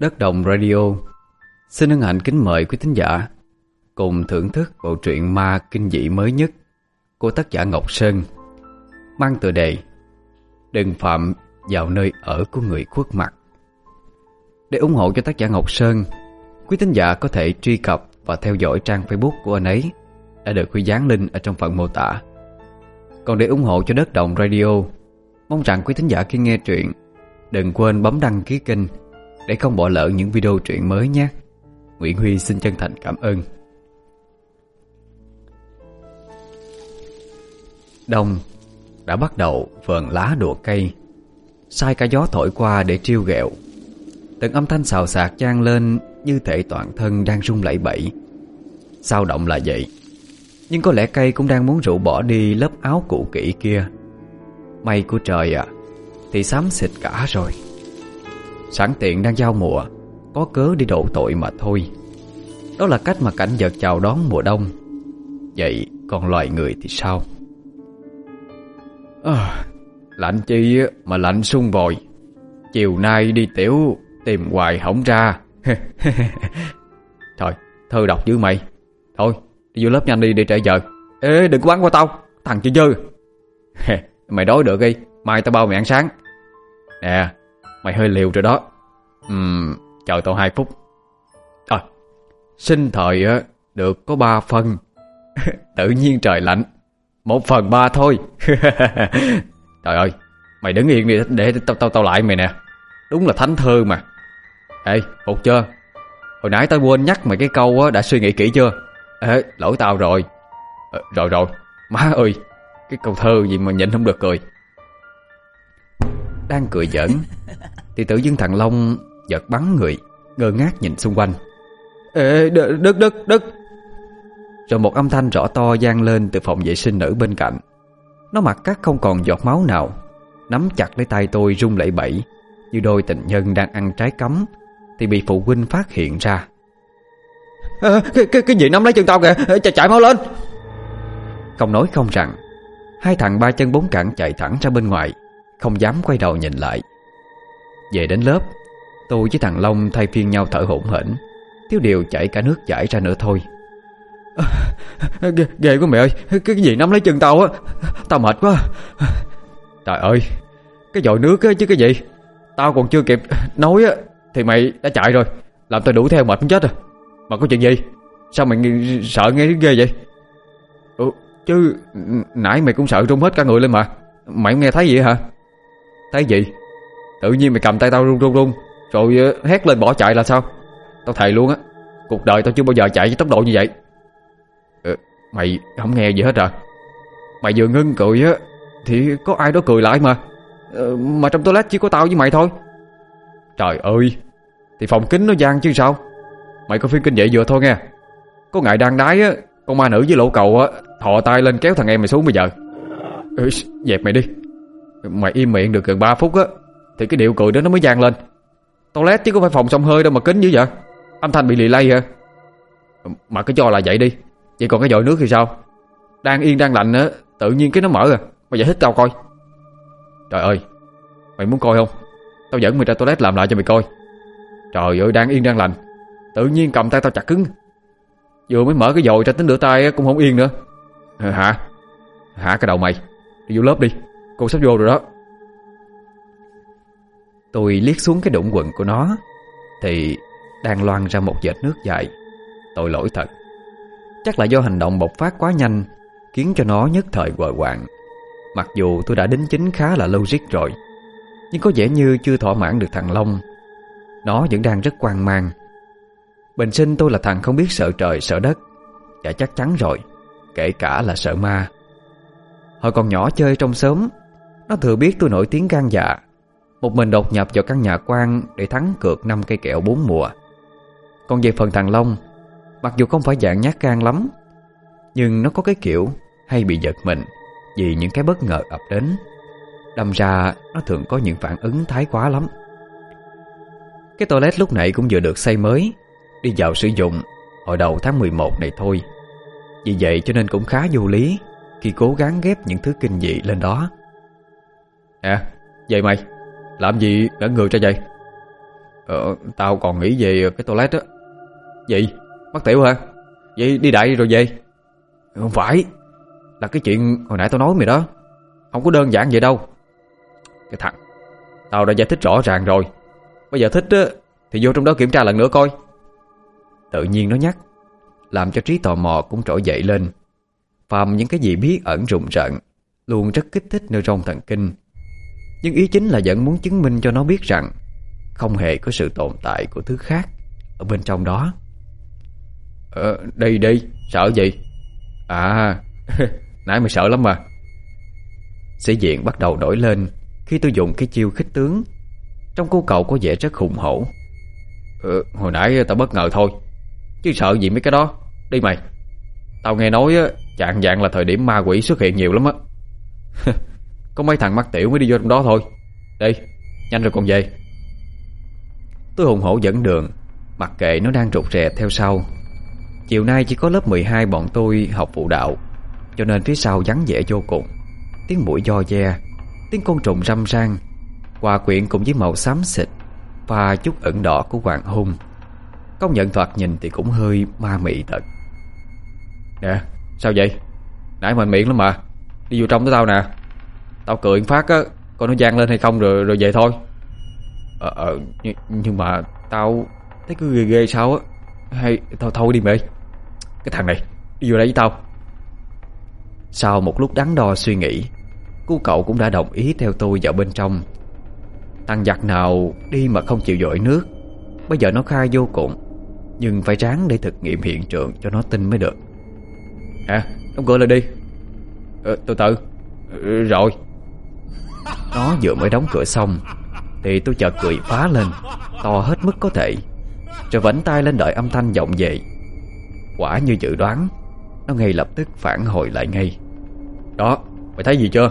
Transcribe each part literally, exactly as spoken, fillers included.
Đất Đồng Radio xin hân hạnh kính mời quý thính giả cùng thưởng thức bộ truyện ma kinh dị mới nhất của tác giả Ngọc Sơn, mang tựa đề Đừng phạm vào nơi ở của người khuất mặt. Để ủng hộ cho tác giả Ngọc Sơn, quý thính giả có thể truy cập và theo dõi trang Facebook của anh ấy đã được Huy dán link ở trong phần mô tả. Còn để ủng hộ cho Đất Đồng Radio, mong rằng quý thính giả khi nghe truyện đừng quên bấm đăng ký kênh để không bỏ lỡ những video truyện mới nhé. Nguyễn Huy xin chân thành cảm ơn. Đông đã bắt đầu vờn lá đùa cây, sai cả gió thổi qua để trêu ghẹo. Từng âm thanh xào xạc vang lên như thể toàn thân đang rung lẩy bẩy. Sao động là vậy, nhưng có lẽ cây cũng đang muốn rũ bỏ đi lớp áo cũ kỹ kia. Mây của trời à, thì xám xịt cả rồi. Sẵn tiện đang giao mùa, có cớ đi đổ tội mà thôi. Đó là cách mà cảnh vật chào đón mùa đông. Vậy còn loài người thì sao? À, lạnh chi mà lạnh sung vòi. Chiều nay đi tiểu tìm hoài hổng ra. Thôi, thơ đọc dữ mày. Thôi, đi vô lớp nhanh đi để trễ giờ. Ê, đừng có bắn qua tao, thằng chơi dơ. Mày đói được đi, mai tao bao mày ăn sáng. Nè, mày hơi liều rồi đó. Ừm, chờ tao hai phút. Thôi, sinh thời á được có ba phần. Tự nhiên trời lạnh, một phần ba thôi. Trời ơi, mày đứng yên đi để tao tao tao lại mày nè. Đúng là thánh thơ mà. Ê, phục chưa? Hồi nãy tao quên nhắc mày cái câu á, đã suy nghĩ kỹ chưa? Ê, lỗi tao rồi. ờ, Rồi rồi, má ơi, cái câu thơ gì mà nhịn không được cười. Đang cười giỡn thì tự dưng thằng Long giật bắn người, ngơ ngác nhìn xung quanh. Ê, đất đất đất đất. Rồi một âm thanh rõ to vang lên từ phòng vệ sinh nữ bên cạnh. Nó mặt cắt không còn giọt máu nào, nắm chặt lấy tay tôi rung lẩy bẩy như đôi tình nhân đang ăn trái cấm thì bị phụ huynh phát hiện ra. À, cái, cái, cái gì nắm lấy chân tao kìa, chạy, chạy mau lên. Không nói không rằng, hai thằng ba chân bốn cẳng chạy thẳng ra bên ngoài, không dám quay đầu nhìn lại. Về đến lớp, tôi với thằng Long thay phiên nhau thở hổn hển, thiếu điều chảy cả nước chảy ra nữa thôi. À, ghê, ghê quá mẹ ơi, cái, cái gì nắm lấy chân tao á, tao mệt quá. Trời ơi, cái vòi nước á chứ cái gì. Tao còn chưa kịp nói á thì mày đã chạy rồi, làm tao đuổi theo mệt muốn chết rồi. Mà có chuyện gì? Sao mày sợ nghe ghê vậy? Ừ, chứ nãy mày cũng sợ run hết cả người lên mà. Mày không nghe thấy gì hả? Thấy gì? Tự nhiên mày cầm tay tao run run run rồi hét lên bỏ chạy là sao? Tao thề luôn á, cuộc đời tao chưa bao giờ chạy với tốc độ như vậy. Ừ, mày không nghe gì hết à? Mày vừa ngưng cười á thì có ai đó cười lại mà. Ừ, mà trong toilet chỉ có tao với mày thôi. Trời ơi, thì phòng kính nó vang chứ sao. Mày coi phim kinh dị vừa thôi nghe. Có ngài đang đái á, con ma nữ với lỗ cầu á thò tay lên kéo thằng em mày xuống bây giờ. Ừ, dẹp mày đi. Mày im miệng được gần ba phút á thì cái điệu cười đó nó mới vang lên. Toilet chứ có phải phòng xông hơi đâu mà kính dữ vậy. Âm thanh bị lì lay hả? Mà cứ cho là vậy đi. Vậy còn cái vòi nước thì sao? Đang yên đang lạnh á, tự nhiên cái nó mở à. Mày giải thích tao coi. Trời ơi, mày muốn coi không? Tao dẫn mày ra toilet làm lại cho mày coi. Trời ơi, đang yên đang lành, tự nhiên cầm tay tao chặt cứng. Vừa mới mở cái vòi ra tính rửa tay cũng không yên nữa. À, hả? Hả cái đầu mày. Đi vô lớp đi, cô sắp vô rồi đó. Tôi liếc xuống cái đũng quần của nó thì đang loang ra một vệt nước dài. Tội lỗi thật. Chắc là do hành động bộc phát quá nhanh khiến cho nó nhất thời quờ quạng. Mặc dù tôi đã đính chính khá là logic rồi, nhưng có vẻ như chưa thỏa mãn được thằng Long. Nó vẫn đang rất hoang mang. Bình sinh tôi là thằng không biết sợ trời sợ đất, và chắc chắn rồi, kể cả là sợ ma. Hồi còn nhỏ chơi trong xóm, nó thừa biết tôi nổi tiếng gan dạ, một mình đột nhập vào căn nhà quan để thắng cược năm cây kẹo bốn mùa. Còn về phần thằng Long, mặc dù không phải dạng nhát gan lắm, nhưng nó có cái kiểu hay bị giật mình vì những cái bất ngờ ập đến. Đâm ra nó thường có những phản ứng thái quá lắm. Cái toilet lúc nãy cũng vừa được xây mới, đi vào sử dụng hồi đầu tháng mười một này thôi. Vì vậy cho nên cũng khá vô lý khi cố gắng ghép những thứ kinh dị lên đó. Nè, vậy mày làm gì ngẩn người ra vậy? Ờ, tao còn nghĩ về cái toilet á. Gì? Mắc tiểu hả? Vậy đi đại rồi về? Không phải, là cái chuyện hồi nãy tao nói mày đó. Không có đơn giản vậy đâu. Cái thằng, tao đã giải thích rõ ràng rồi. Bây giờ thích á thì vô trong đó kiểm tra lần nữa coi. Tự nhiên nó nhắc, làm cho trí tò mò cũng trỗi dậy lên. Phàm những cái gì bí ẩn rùng rợn luôn rất kích thích neuron thần kinh. Nhưng ý chính là vẫn muốn chứng minh cho nó biết rằng không hề có sự tồn tại của thứ khác ở bên trong đó. Ờ, đi đi, sợ gì? À, nãy mày sợ lắm mà. Sĩ diện bắt đầu nổi lên khi tôi dùng cái chiêu khích tướng. Trong cô cậu có vẻ rất hùng hổ. Ờ, hồi nãy tao bất ngờ thôi, chứ sợ gì mấy cái đó. Đi mày. Tao nghe nói chạng vạng là thời điểm ma quỷ xuất hiện nhiều lắm á. Có mấy thằng mắc tiểu mới đi vô trong đó thôi. Đi, nhanh rồi còn về. Tôi hùng hổ dẫn đường, mặc kệ nó đang rụt rè theo sau. Chiều nay chỉ có lớp mười hai bọn tôi học phụ đạo, cho nên phía sau vắng vẻ vô cùng. Tiếng muỗi do ve, tiếng côn trùng râm ran, hòa quyện cùng với màu xám xịt và chút ửng đỏ của hoàng hôn. Công nhận thoạt nhìn thì cũng hơi ma mị thật. Nè, sao vậy? Nãy mạnh miệng lắm mà. Đi vô trong với tao nè. Tao cười phát á, coi nó vang lên hay không rồi rồi về thôi. Ờ, ờ nhưng, nhưng mà tao thấy cứ ghê ghê sao á. Hay thôi thôi đi mày. Cái thằng này, đi vô đây với tao. Sau một lúc đắn đo suy nghĩ, cô cậu cũng đã đồng ý theo tôi vào bên trong. Thằng giặc nào đi mà không chịu dội nước. Bây giờ nó khai vô cùng, nhưng phải ráng để thực nghiệm hiện trường cho nó tin mới được. À, đóng cửa lại đi. Ờ, từ từ. Ừ, rồi. Nó vừa mới đóng cửa xong thì tôi chợt cười phá lên, to hết mức có thể, rồi vẫy tay lên đợi âm thanh vọng về. Quả như dự đoán, nó ngay lập tức phản hồi lại ngay. Đó, mày thấy gì chưa?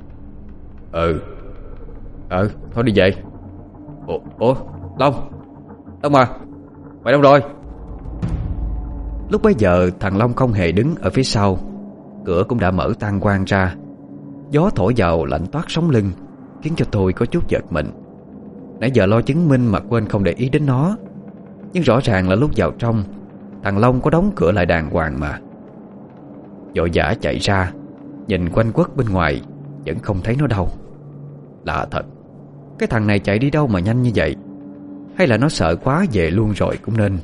Ừ. Ừ, thôi đi về. Ủa, ủa, Long Long à, mày đâu rồi? Lúc bấy giờ thằng Long không hề đứng ở phía sau. Cửa cũng đã mở tan quang ra. Gió thổi vào lạnh toát sống lưng, khiến cho tôi có chút giật mình. Nãy giờ lo chứng minh mà quên không để ý đến nó. Nhưng rõ ràng là lúc vào trong, thằng Long có đóng cửa lại đàng hoàng mà. Vội vã chạy ra, nhìn quanh quất bên ngoài, vẫn không thấy nó đâu. Lạ thật, cái thằng này chạy đi đâu mà nhanh như vậy? Hay là nó sợ quá về luôn rồi cũng nên.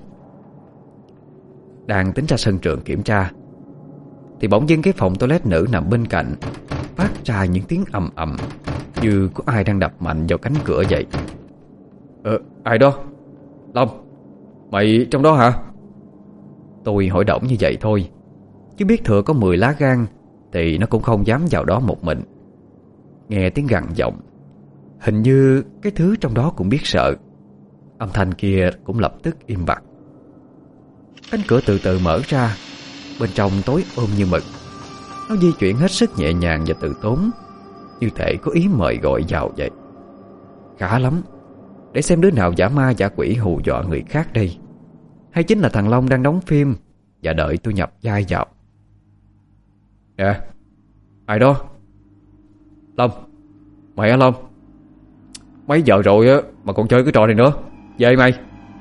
Đang tính ra sân trường kiểm tra thì bỗng dưng cái phòng toilet nữ nằm bên cạnh phát ra những tiếng ầm ầm, như có ai đang đập mạnh vào cánh cửa vậy. Ờ, ai đó? Long, mày trong đó hả? Tôi hỏi đổng như vậy thôi, chứ biết thừa có mười lá gan thì nó cũng không dám vào đó một mình. Nghe tiếng gằn giọng, hình như cái thứ trong đó cũng biết sợ. Âm thanh kia cũng lập tức im bặt. Cánh cửa từ từ mở ra. Bên trong tối ôm như mực. Nó di chuyển hết sức nhẹ nhàng và từ tốn, như thể có ý mời gọi vào vậy. Khá lắm. Để xem đứa nào giả ma giả quỷ hù dọa người khác đây, hay chính là thằng Long đang đóng phim và đợi tôi nhập vai vào. Nè, ai đó? Long, mày hả Long? Mấy giờ rồi á mà còn chơi cái trò này nữa? Về mày.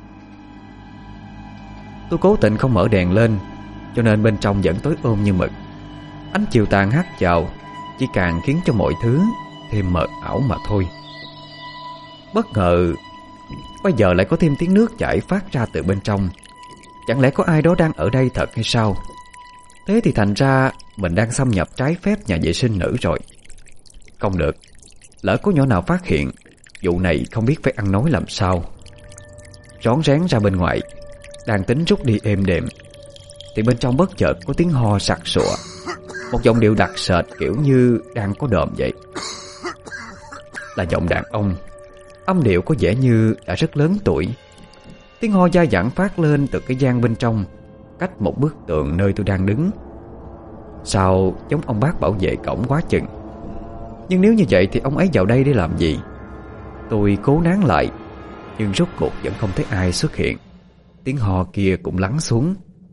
Tôi cố tình không mở đèn lên, cho nên bên trong vẫn tối ôm như mực. Ánh chiều tàn hắt vào chỉ càng khiến cho mọi thứ thêm mờ ảo mà thôi. Bất ngờ bây giờ lại có thêm tiếng nước chảy phát ra từ bên trong. Chẳng lẽ có ai đó đang ở đây thật hay sao? Thế thì thành ra mình đang xâm nhập trái phép nhà vệ sinh nữ rồi. Không được, lỡ có nhỏ nào phát hiện, vụ này không biết phải ăn nói làm sao. Rón rén ra bên ngoài, đang tính rút đi êm đềm, thì bên trong bất chợt có tiếng ho sặc sụa, một giọng điệu đặc sệt kiểu như đang có đờm vậy. Là giọng đàn ông, âm điệu có vẻ như đã rất lớn tuổi. Tiếng ho dai dẳng phát lên từ cái gian bên trong, cách một bức tường nơi tôi đang đứng. Sao giống ông bác bảo vệ cổng quá chừng. Nhưng nếu như vậy thì ông ấy vào đây để làm gì? Tôi cố nán lại, nhưng rốt cuộc vẫn không thấy ai xuất hiện. Tiếng ho kia cũng lắng xuống.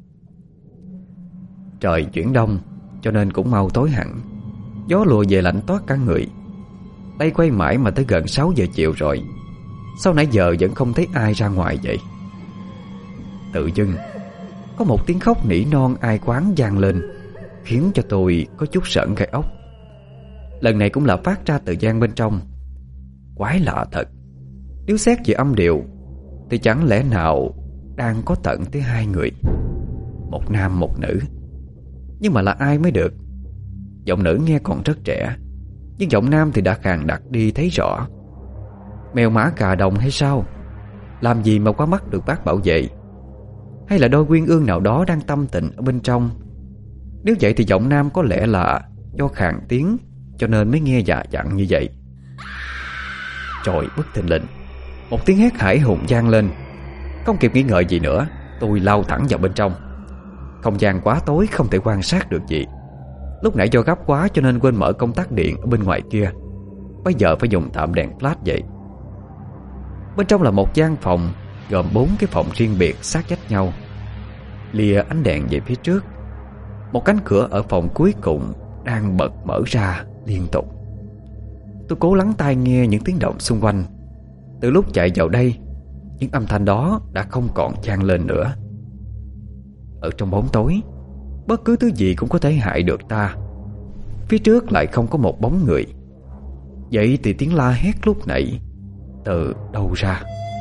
Trời chuyển đông, cho nên cũng mau tối hẳn. Gió lùa về lạnh toát cả người. Tay quay mãi mà tới gần sáu giờ chiều rồi. Sao nãy giờ vẫn không thấy ai ra ngoài vậy? Tự dưng có một tiếng khóc nỉ non ai quán vang lên, khiến cho tôi có chút sởn gai ốc. Lần này cũng là phát ra từ gian bên trong. Quái lạ thật, nếu xét về âm điệu thì chẳng lẽ nào đang có tận tới hai người, một nam một nữ. Nhưng mà là ai mới được? Giọng nữ nghe còn rất trẻ, nhưng giọng nam thì đã khàn đặc đi thấy rõ. Mèo mã cà đồng hay sao? Làm gì mà quá mắt được bác bảo vệ? Hay là đôi uyên ương nào đó đang tâm tình ở bên trong? Nếu vậy thì giọng nam có lẽ là do khàn tiếng, cho nên mới nghe dạ dặn như vậy. Trời, bất thình lình một tiếng hét hãi hùng vang lên. Không kịp nghĩ ngợi gì nữa, tôi lao thẳng vào bên trong. Không gian quá tối, không thể quan sát được gì. Lúc nãy do gấp quá cho nên quên mở công tắc điện ở bên ngoài kia. Bây giờ phải dùng tạm đèn flash vậy. Bên trong là một gian phòng gồm bốn cái phòng riêng biệt sát vách nhau. Lìa ánh đèn về phía trước, một cánh cửa ở phòng cuối cùng đang bật mở ra liên tục. Tôi cố lắng tai nghe những tiếng động xung quanh. Từ lúc chạy vào đây, những âm thanh đó đã không còn vang lên nữa. Ở trong bóng tối, bất cứ thứ gì cũng có thể hại được ta. Phía trước lại không có một bóng người. Vậy thì tiếng la hét lúc nãy từ đâu ra?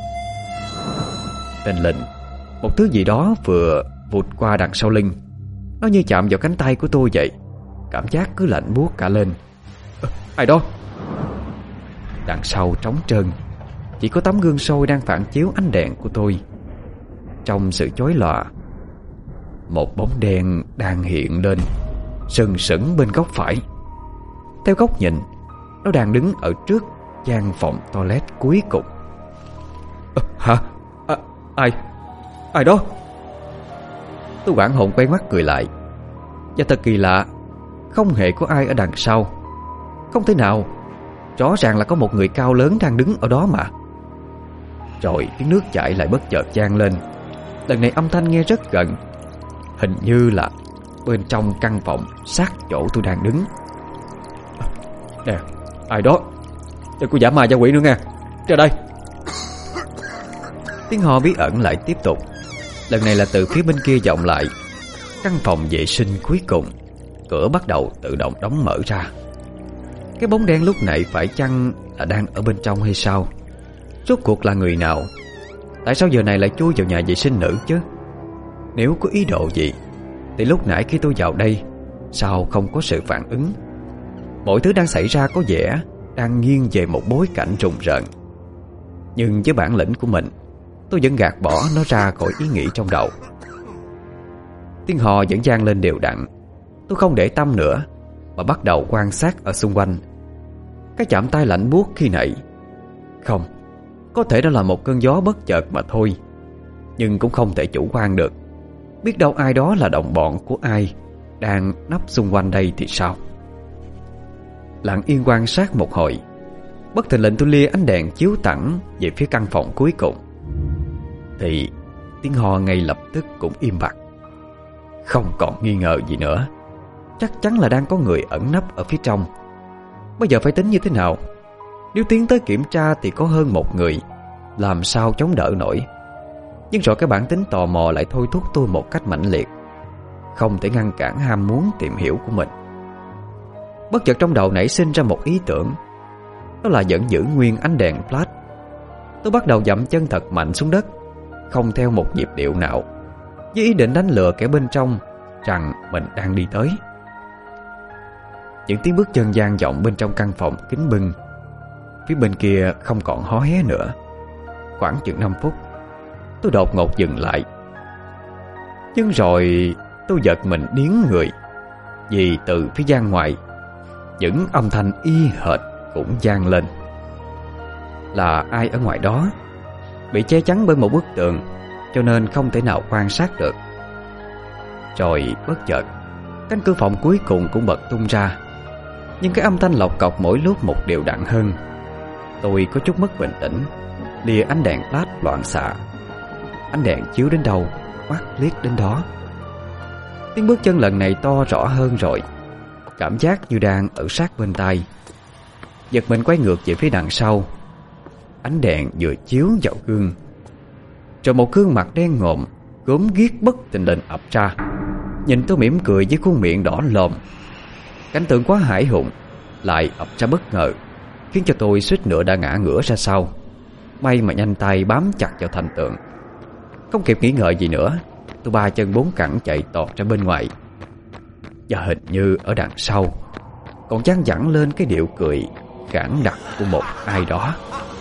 Tình lình, một thứ gì đó vừa vụt qua đằng sau lưng. Nó như chạm vào cánh tay của tôi vậy. Cảm giác cứ lạnh buốt cả lên. À, ai đó? Đằng sau trống trơn, chỉ có tấm gương soi đang phản chiếu ánh đèn của tôi. Trong sự chói lòa, một bóng đen đang hiện lên sừng sững bên góc phải. Theo góc nhìn, nó đang đứng ở trước gian phòng toilet cuối cùng. À, hả? À, ai? Ai đó? Tôi hoảng hồn quay mắt cười lại. Và thật kỳ lạ, không hề có ai ở đằng sau. Không thể nào, rõ ràng là có một người cao lớn đang đứng ở đó mà. Rồi tiếng nước chảy lại bất chợt vang lên. Lần này âm thanh nghe rất gần, hình như là bên trong căn phòng sát chỗ tôi đang đứng. Nè, ai đó? Đừng có giả ma giả quỷ nữa nha. Ra đây. Tiếng hò bí ẩn lại tiếp tục. Lần này là từ phía bên kia vọng lại. Căn phòng vệ sinh cuối cùng, cửa bắt đầu tự động đóng mở ra. Cái bóng đen lúc nãy phải chăng là đang ở bên trong hay sao? Rốt cuộc là người nào? Tại sao giờ này lại chui vào nhà vệ sinh nữ chứ? Nếu có ý đồ gì thì lúc nãy khi tôi vào đây sao không có sự phản ứng? Mọi thứ đang xảy ra có vẻ đang nghiêng về một bối cảnh rùng rợn. Nhưng với bản lĩnh của mình, tôi vẫn gạt bỏ nó ra khỏi ý nghĩ trong đầu. Tiếng hò vẫn vang lên đều đặn. Tôi không để tâm nữa mà bắt đầu quan sát ở xung quanh. Cái chạm tay lạnh buốt khi nãy, không, có thể đó là một cơn gió bất chợt mà thôi. Nhưng cũng không thể chủ quan được. Biết đâu ai đó là đồng bọn của ai đang nấp xung quanh đây thì sao? Lặng yên quan sát một hồi, bất thình lình tôi lia ánh đèn chiếu thẳng về phía căn phòng cuối cùng. Thì tiếng hò ngay lập tức cũng im bặt. Không còn nghi ngờ gì nữa, chắc chắn là đang có người ẩn nấp ở phía trong. Bây giờ phải tính như thế nào? Nếu tiến tới kiểm tra thì có hơn một người, làm sao chống đỡ nổi? Nhưng rồi cái bản tính tò mò lại thôi thúc tôi một cách mãnh liệt, không thể ngăn cản ham muốn tìm hiểu của mình. Bất chợt trong đầu nảy sinh ra một ý tưởng. Đó là vẫn giữ nguyên ánh đèn flash. Tôi bắt đầu dậm chân thật mạnh xuống đất, không theo một nhịp điệu nào, với ý định đánh lừa kẻ bên trong rằng mình đang đi tới. Những tiếng bước chân vang vọng bên trong căn phòng kín bưng. Phía bên kia không còn hó hé nữa. Khoảng chừng năm phút, tôi đột ngột dừng lại. Nhưng rồi tôi giật mình điếng người, vì từ phía gian ngoài những âm thanh y hệt cũng vang lên. Là ai ở ngoài đó? Bị che chắn bởi một bức tường, cho nên không thể nào quan sát được. Rồi bất chợt, cánh cửa phòng cuối cùng cũng bật tung ra. Nhưng cái âm thanh lọc cọc mỗi lúc một đều đặn hơn. Tôi có chút mất bình tĩnh, lìa ánh đèn flash loạn xạ. Ánh đèn chiếu đến đâu, mắt liếc đến đó. Tiếng bước chân lần này to rõ hơn rồi, cảm giác như đang ở sát bên tai. Giật mình quay ngược về phía đằng sau. Ánh đèn vừa chiếu vào gương, rồi một gương mặt đen ngòm gớm ghiếc bất thình lình ập ra, nhìn tôi mỉm cười với khuôn miệng đỏ lòm. Cảnh tượng quá hãi hùng lại ập ra bất ngờ, khiến cho tôi suýt nữa đã ngã ngửa ra sau. May mà nhanh tay bám chặt vào thành tượng. Không kịp nghĩ ngợi gì nữa, tôi ba chân bốn cẳng chạy tọt ra bên ngoài. Và hình như ở đằng sau còn văng vẳng lên cái điệu cười khản đặc của một ai đó.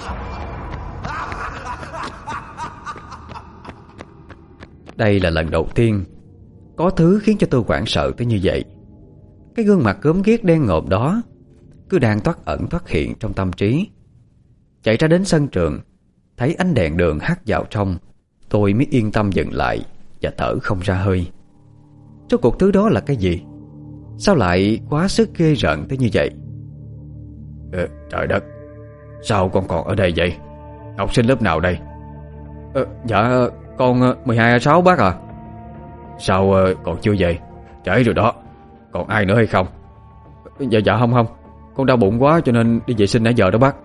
Đây là lần đầu tiên có thứ khiến cho tôi hoảng sợ tới như vậy. Cái gương mặt gớm ghiếc đen ngòm đó cứ đang thoát ẩn thoát hiện trong tâm trí. Chạy ra đến sân trường, thấy ánh đèn đường hắt vào trong, tôi mới yên tâm dừng lại và thở không ra hơi. Số cuộc thứ đó là cái gì? Sao lại quá sức ghê rợn tới như vậy? Ờ, trời đất, sao con còn ở đây vậy? Học sinh lớp nào đây? Ờ, dạ con mười hai A sáu bác à. Sao còn chưa về? Trễ rồi đó. Còn ai nữa hay không? Dạ dạ không không Con đau bụng quá cho nên đi vệ sinh nãy giờ đó bác.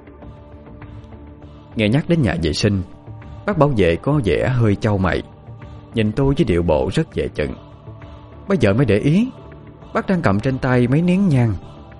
Nghe nhắc đến nhà vệ sinh, bác bảo vệ có vẻ hơi chau mày, nhìn tôi với điệu bộ rất dè chừng. Bây giờ mới để ý bác đang cầm trên tay mấy nén nhang.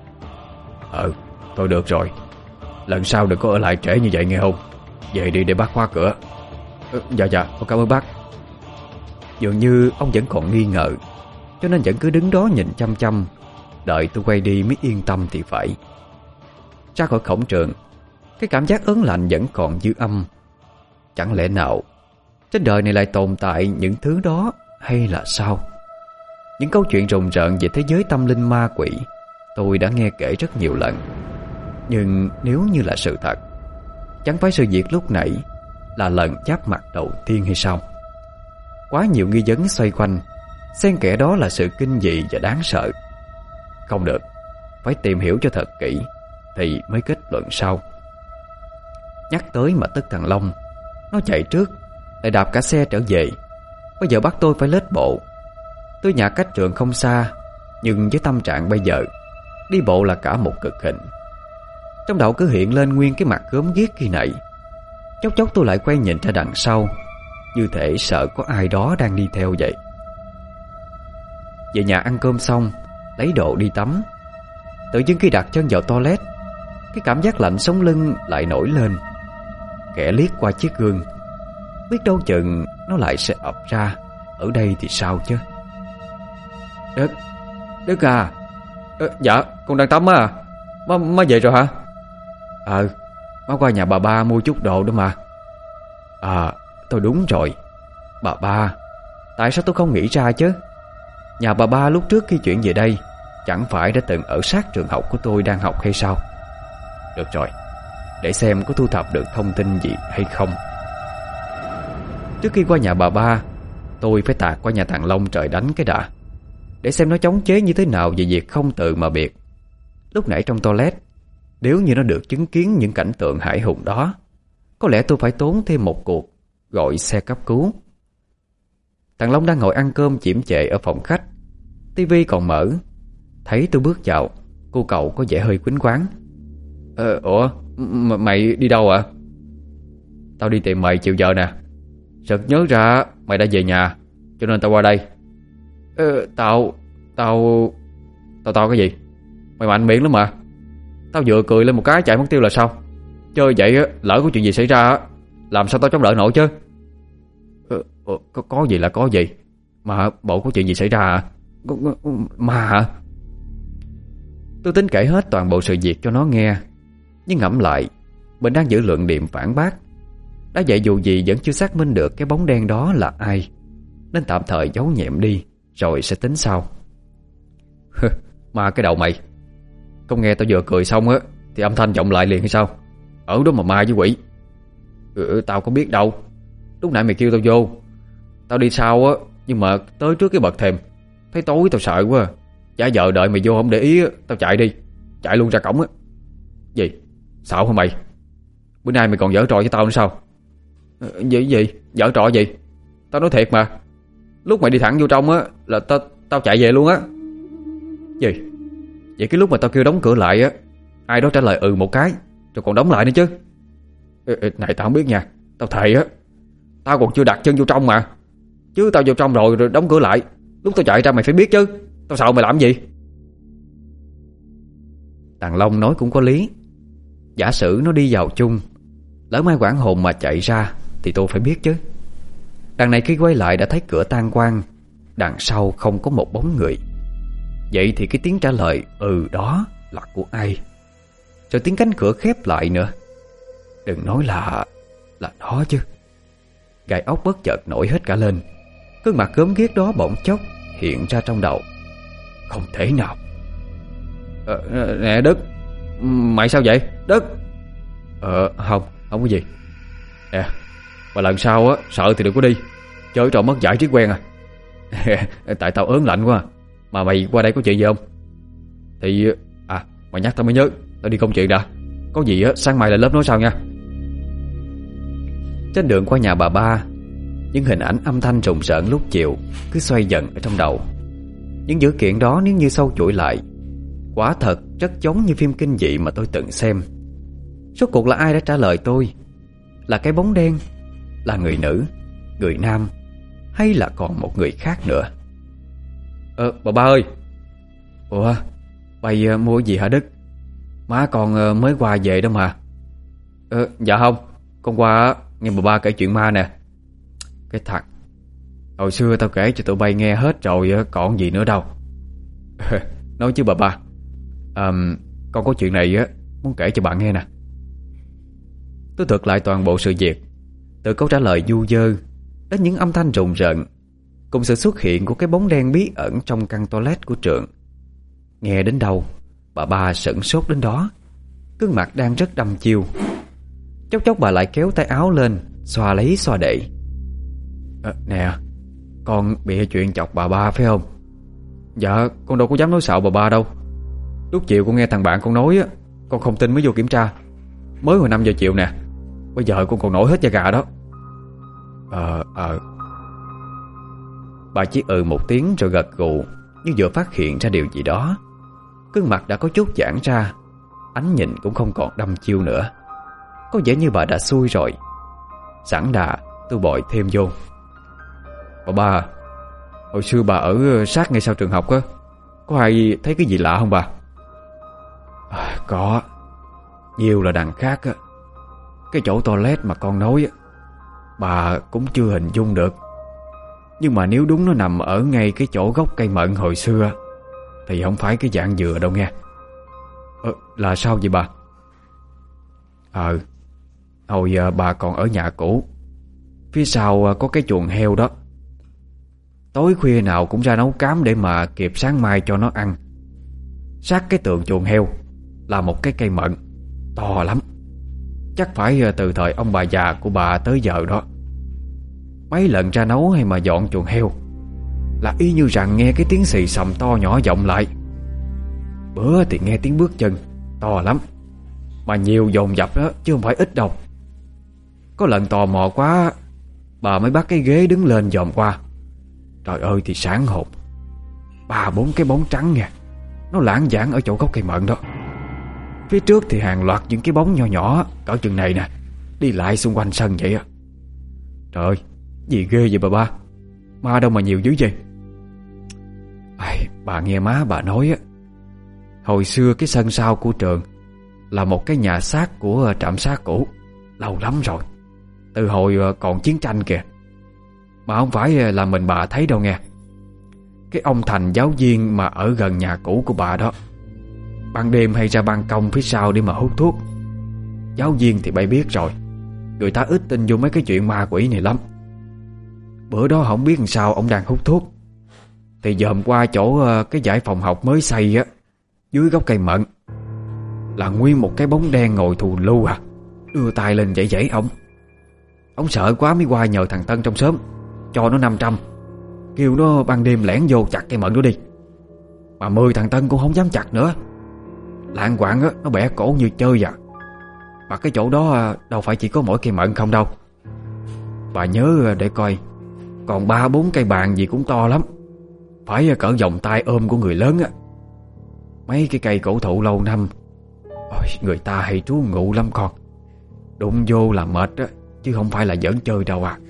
Ờ, thôi được rồi, lần sau đừng có ở lại trễ như vậy nghe không? Về đi để bác khóa cửa. ờ, Dạ dạ, con cảm ơn bác. Dường như ông vẫn còn nghi ngờ, cho nên vẫn cứ đứng đó nhìn chăm chăm, đợi tôi quay đi mới yên tâm thì phải. Ra khỏi cổng trường, cái cảm giác ớn lạnh vẫn còn dư âm. Chẳng lẽ nào trên đời này lại tồn tại những thứ đó hay là sao? Những câu chuyện rùng rợn về thế giới tâm linh ma quỷ tôi đã nghe kể rất nhiều lần. Nhưng nếu như là sự thật, chẳng phải sự việc lúc nãy là lần giáp mặt đầu tiên hay sao? Quá nhiều nghi vấn xoay quanh, xen kẽ đó là sự kinh dị và đáng sợ. Không được, phải tìm hiểu cho thật kỹ thì mới kết luận sau. Nhắc tới mà tức thằng Long, nó chạy trước lại đạp cả xe trở về. Bây giờ bắt tôi phải lết bộ. Tôi nhà cách trường không xa, nhưng với tâm trạng bây giờ, đi bộ là cả một cực hình. Trong đầu cứ hiện lên nguyên cái mặt gớm ghiếc khi nãy. Chốc chốc tôi lại quay nhìn ra đằng sau, như thể sợ có ai đó đang đi theo vậy. Về nhà ăn cơm xong, lấy đồ đi tắm. Tự dưng khi đặt chân vào toilet, cái cảm giác lạnh sống lưng lại nổi lên. Kẻ liếc qua chiếc gương, biết đâu chừng nó lại sẽ ập ra ở đây thì sao chứ. Đức, Đức à. ờ, Dạ, con đang tắm á. Má, má về rồi hả? Ờ, má qua nhà bà ba mua chút đồ đó mà. À, tôi đúng rồi. Bà ba, tại sao tôi không nghĩ ra chứ? Nhà bà ba lúc trước khi chuyển về đây chẳng phải đã từng ở sát trường học của tôi đang học hay sao? Được rồi, để xem có thu thập được thông tin gì hay không. Trước khi qua nhà bà ba, tôi phải tạt qua nhà thằng Long trời đánh cái đã, để xem nó chống chế như thế nào về việc không từ mà biệt. Lúc nãy trong toilet, nếu như nó được chứng kiến những cảnh tượng hãi hùng đó, có lẽ tôi phải tốn thêm một cuộc gọi xe cấp cứu. Thằng Long đang ngồi ăn cơm chiểm chệ ở phòng khách, tivi còn mở. Thấy tôi bước vào, cô cậu có vẻ hơi quýnh quáng. Ờ, ủa, m- mày đi đâu ạ? Tao đi tìm mày chiều giờ nè. Sực nhớ ra mày đã về nhà, cho nên tao qua đây. Ờ, tao, tao, tao tao cái gì? Mày mạnh miệng lắm mà. Tao vừa cười lên một cái chạy mất tiêu là sao? Chơi vậy á, lỡ có chuyện gì xảy ra á, làm sao tao chống đỡ nổi chứ? Ờ, có, có gì là có gì? Mà bộ có chuyện gì xảy ra à? Mà hả? Tôi tính kể hết toàn bộ sự việc cho nó nghe, nhưng ngẫm lại mình đang giữ luận điềm phản bác. Đã vậy dù gì vẫn chưa xác minh được cái bóng đen đó là ai, nên tạm thời giấu nhẹm đi, rồi sẽ tính sau. Ma cái đầu mày. Không nghe tao vừa cười xong á thì âm thanh vọng lại liền hay sao? Ở đó mà ma với quỷ. Ừ, tao có biết đâu. Lúc nãy mày kêu tao vô, tao đi sau á, nhưng mà tới trước cái bậc thềm thấy tối tao sợ quá. Chả giờ đợi mày vô không để ý á, tao chạy đi, chạy luôn ra cổng á. Gì? Xạo hả mày? Bữa nay mày còn giở trò với tao nữa sao? Gì gì? Giở trò gì? Tao nói thiệt mà. Lúc mày đi thẳng vô trong á là tao tao chạy về luôn á. Gì? Vậy cái lúc mà tao kêu đóng cửa lại á, ai đó trả lời ừ một cái, rồi còn đóng lại nữa chứ. Ê, ê, này tao không biết nha. Tao thề á, tao còn chưa đặt chân vô trong mà. Chứ tao vô trong rồi rồi đóng cửa lại. Lúc tao chạy ra mày phải biết chứ. Tao sợ mày làm gì. Thằng Long nói cũng có lý. Giả sử nó đi vào chung, lỡ mai quản hồn mà chạy ra thì tôi phải biết chứ. Đằng này khi quay lại đã thấy cửa tan quang, đằng sau không có một bóng người. Vậy thì cái tiếng trả lời ừ đó là của ai? Rồi tiếng cánh cửa khép lại nữa. Đừng nói là Là nó chứ. Gai ốc bất chợt nổi hết cả lên. Gương mặt gớm ghiếc đó bỗng chốc hiện ra trong đầu. Không thể nào. ờ, Nè Đức, mày sao vậy Đức? Ờ không, không có gì. Nè, mà lần sau á sợ thì đừng có đi. Chơi trò mất giải trí quen à. Tại tao ớn lạnh quá. Mà mày qua đây có chuyện gì không? Thì à mày nhắc tao mới nhớ. Tao đi công chuyện đã. Có gì á sáng mai lại lớp nói sau nha. Trên đường qua nhà bà ba, những hình ảnh âm thanh rùng rợn lúc chiều cứ xoay dần ở trong đầu. Những dữ kiện đó nếu như sâu chuỗi lại, quả thật rất giống như phim kinh dị mà tôi từng xem. Rốt cuộc là ai đã trả lời tôi? Là cái bóng đen? Là người nữ? Người nam? Hay là còn một người khác nữa? Ờ bà ba ơi. Ủa bày uh, mua gì hả Đức? Má con uh, mới qua về đó mà. Ờ dạ không. Con qua nghe bà ba kể chuyện ma nè. Cái thằng hồi xưa tao kể cho tụi bay nghe hết rồi, còn gì nữa đâu. Nói chứ bà ba, à, con có chuyện này á muốn kể cho bạn nghe nè. Tôi thuật lại toàn bộ sự việc, từ câu trả lời du dơ đến những âm thanh rùng rợn, cùng sự xuất hiện của cái bóng đen bí ẩn trong căn toilet của trường. Nghe đến đâu bà ba sửng sốt đến đó, gương mặt đang rất đăm chiêu. Chốc chốc bà lại kéo tay áo lên, xoa lấy xoa đậy. À, nè, con bị chuyện chọc bà ba phải không? Dạ, con đâu có dám nói xạo bà ba đâu. Lúc chiều con nghe thằng bạn con nói á, con không tin mới vô kiểm tra. Mới hồi năm giờ chiều nè. Bây giờ con còn nổi hết da gà đó. Ờ, ờ Bà chỉ ừ một tiếng rồi gật gù, như vừa phát hiện ra điều gì đó. Gương mặt đã có chút giãn ra, ánh nhìn cũng không còn đăm chiêu nữa. Có vẻ như bà đã xui rồi. Sẵn đà tôi bội thêm vô. Bà ba, hồi xưa bà ở sát ngay sau trường học á, có ai thấy cái gì lạ không bà? À, có. Nhiều là đằng khác á. Cái chỗ toilet mà con nói á, bà cũng chưa hình dung được. Nhưng mà nếu đúng nó nằm ở ngay cái chỗ gốc cây mận hồi xưa thì không phải cái dạng dừa đâu nghe. Ờ, là sao vậy bà? Ờ, hồi giờ bà còn ở nhà cũ, phía sau có cái chuồng heo đó. Tối khuya nào cũng ra nấu cám để mà kịp sáng mai cho nó ăn. Sát cái tường chuồng heo là một cái cây mận to lắm. Chắc phải từ thời ông bà già của bà tới giờ đó. Mấy lần ra nấu hay mà dọn chuồng heo là y như rằng nghe cái tiếng xì xầm to nhỏ vọng lại. Bữa thì nghe tiếng bước chân to lắm, mà nhiều dồn dập đó chứ không phải ít đâu. Có lần tò mò quá, bà mới bắt cái ghế đứng lên dòm qua. Trời ơi thì sáng hồn. Ba bốn cái bóng trắng nha, nó lãng vảng ở chỗ gốc cây mận đó. Phía trước thì hàng loạt những cái bóng nhỏ nhỏ cỡ chừng này nè, đi lại xung quanh sân vậy á. Trời ơi, gì ghê vậy bà ba? Ma đâu mà nhiều dữ vậy? Ai, bà nghe má bà nói á, hồi xưa cái sân sau của trường là một cái nhà xác của trạm xác cũ, lâu lắm rồi, từ hồi còn chiến tranh kìa. Mà không phải là mình bà thấy đâu nghe. Cái ông Thành giáo viên mà ở gần nhà cũ của bà đó, ban đêm hay ra ban công phía sau để mà hút thuốc. Giáo viên thì bay biết rồi, người ta ít tin vô mấy cái chuyện ma quỷ này lắm. Bữa đó không biết làm sao ông đang hút thuốc, thì dòm qua chỗ cái dãy phòng học mới xây á, dưới gốc cây mận, là nguyên một cái bóng đen ngồi thù lù à, đưa tay lên dãy dãy ông. Ông sợ quá mới qua nhờ thằng Tân trong xóm cho nó năm trăm, kêu nó ban đêm lẻn vô chặt cây mận đó đi. Mà mười thằng Tân cũng không dám chặt nữa. Lạng quạng á, nó bẻ cổ như chơi à. Mà cái chỗ đó đâu phải chỉ có mỗi cây mận không đâu. Bà nhớ để coi, còn ba bốn cây bàn gì cũng to lắm, phải cỡ vòng tay ôm của người lớn á. Mấy cái cây cổ thụ lâu năm, ôi, người ta hay trú ngụ lắm con. Đụng vô là mệt á, chứ không phải là giỡn chơi đâu à.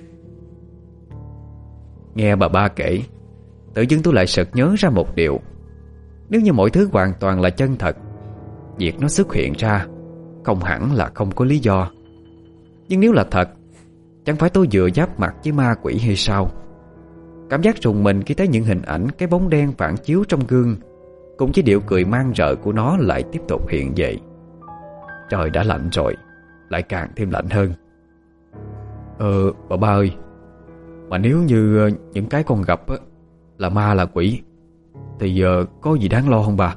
Nghe bà ba kể, tự dưng tôi lại sực nhớ ra một điều. Nếu như mọi thứ hoàn toàn là chân thật, việc nó xuất hiện ra không hẳn là không có lý do. Nhưng nếu là thật, chẳng phải tôi vừa giáp mặt với ma quỷ hay sao? Cảm giác rùng mình khi thấy những hình ảnh cái bóng đen phản chiếu trong gương cùng với điệu cười mang rợ của nó lại tiếp tục hiện về. Trời đã lạnh rồi, lại càng thêm lạnh hơn. Ờ, bà ba ơi, mà nếu như những cái con gặp á, là ma là quỷ, thì uh, có gì đáng lo không bà?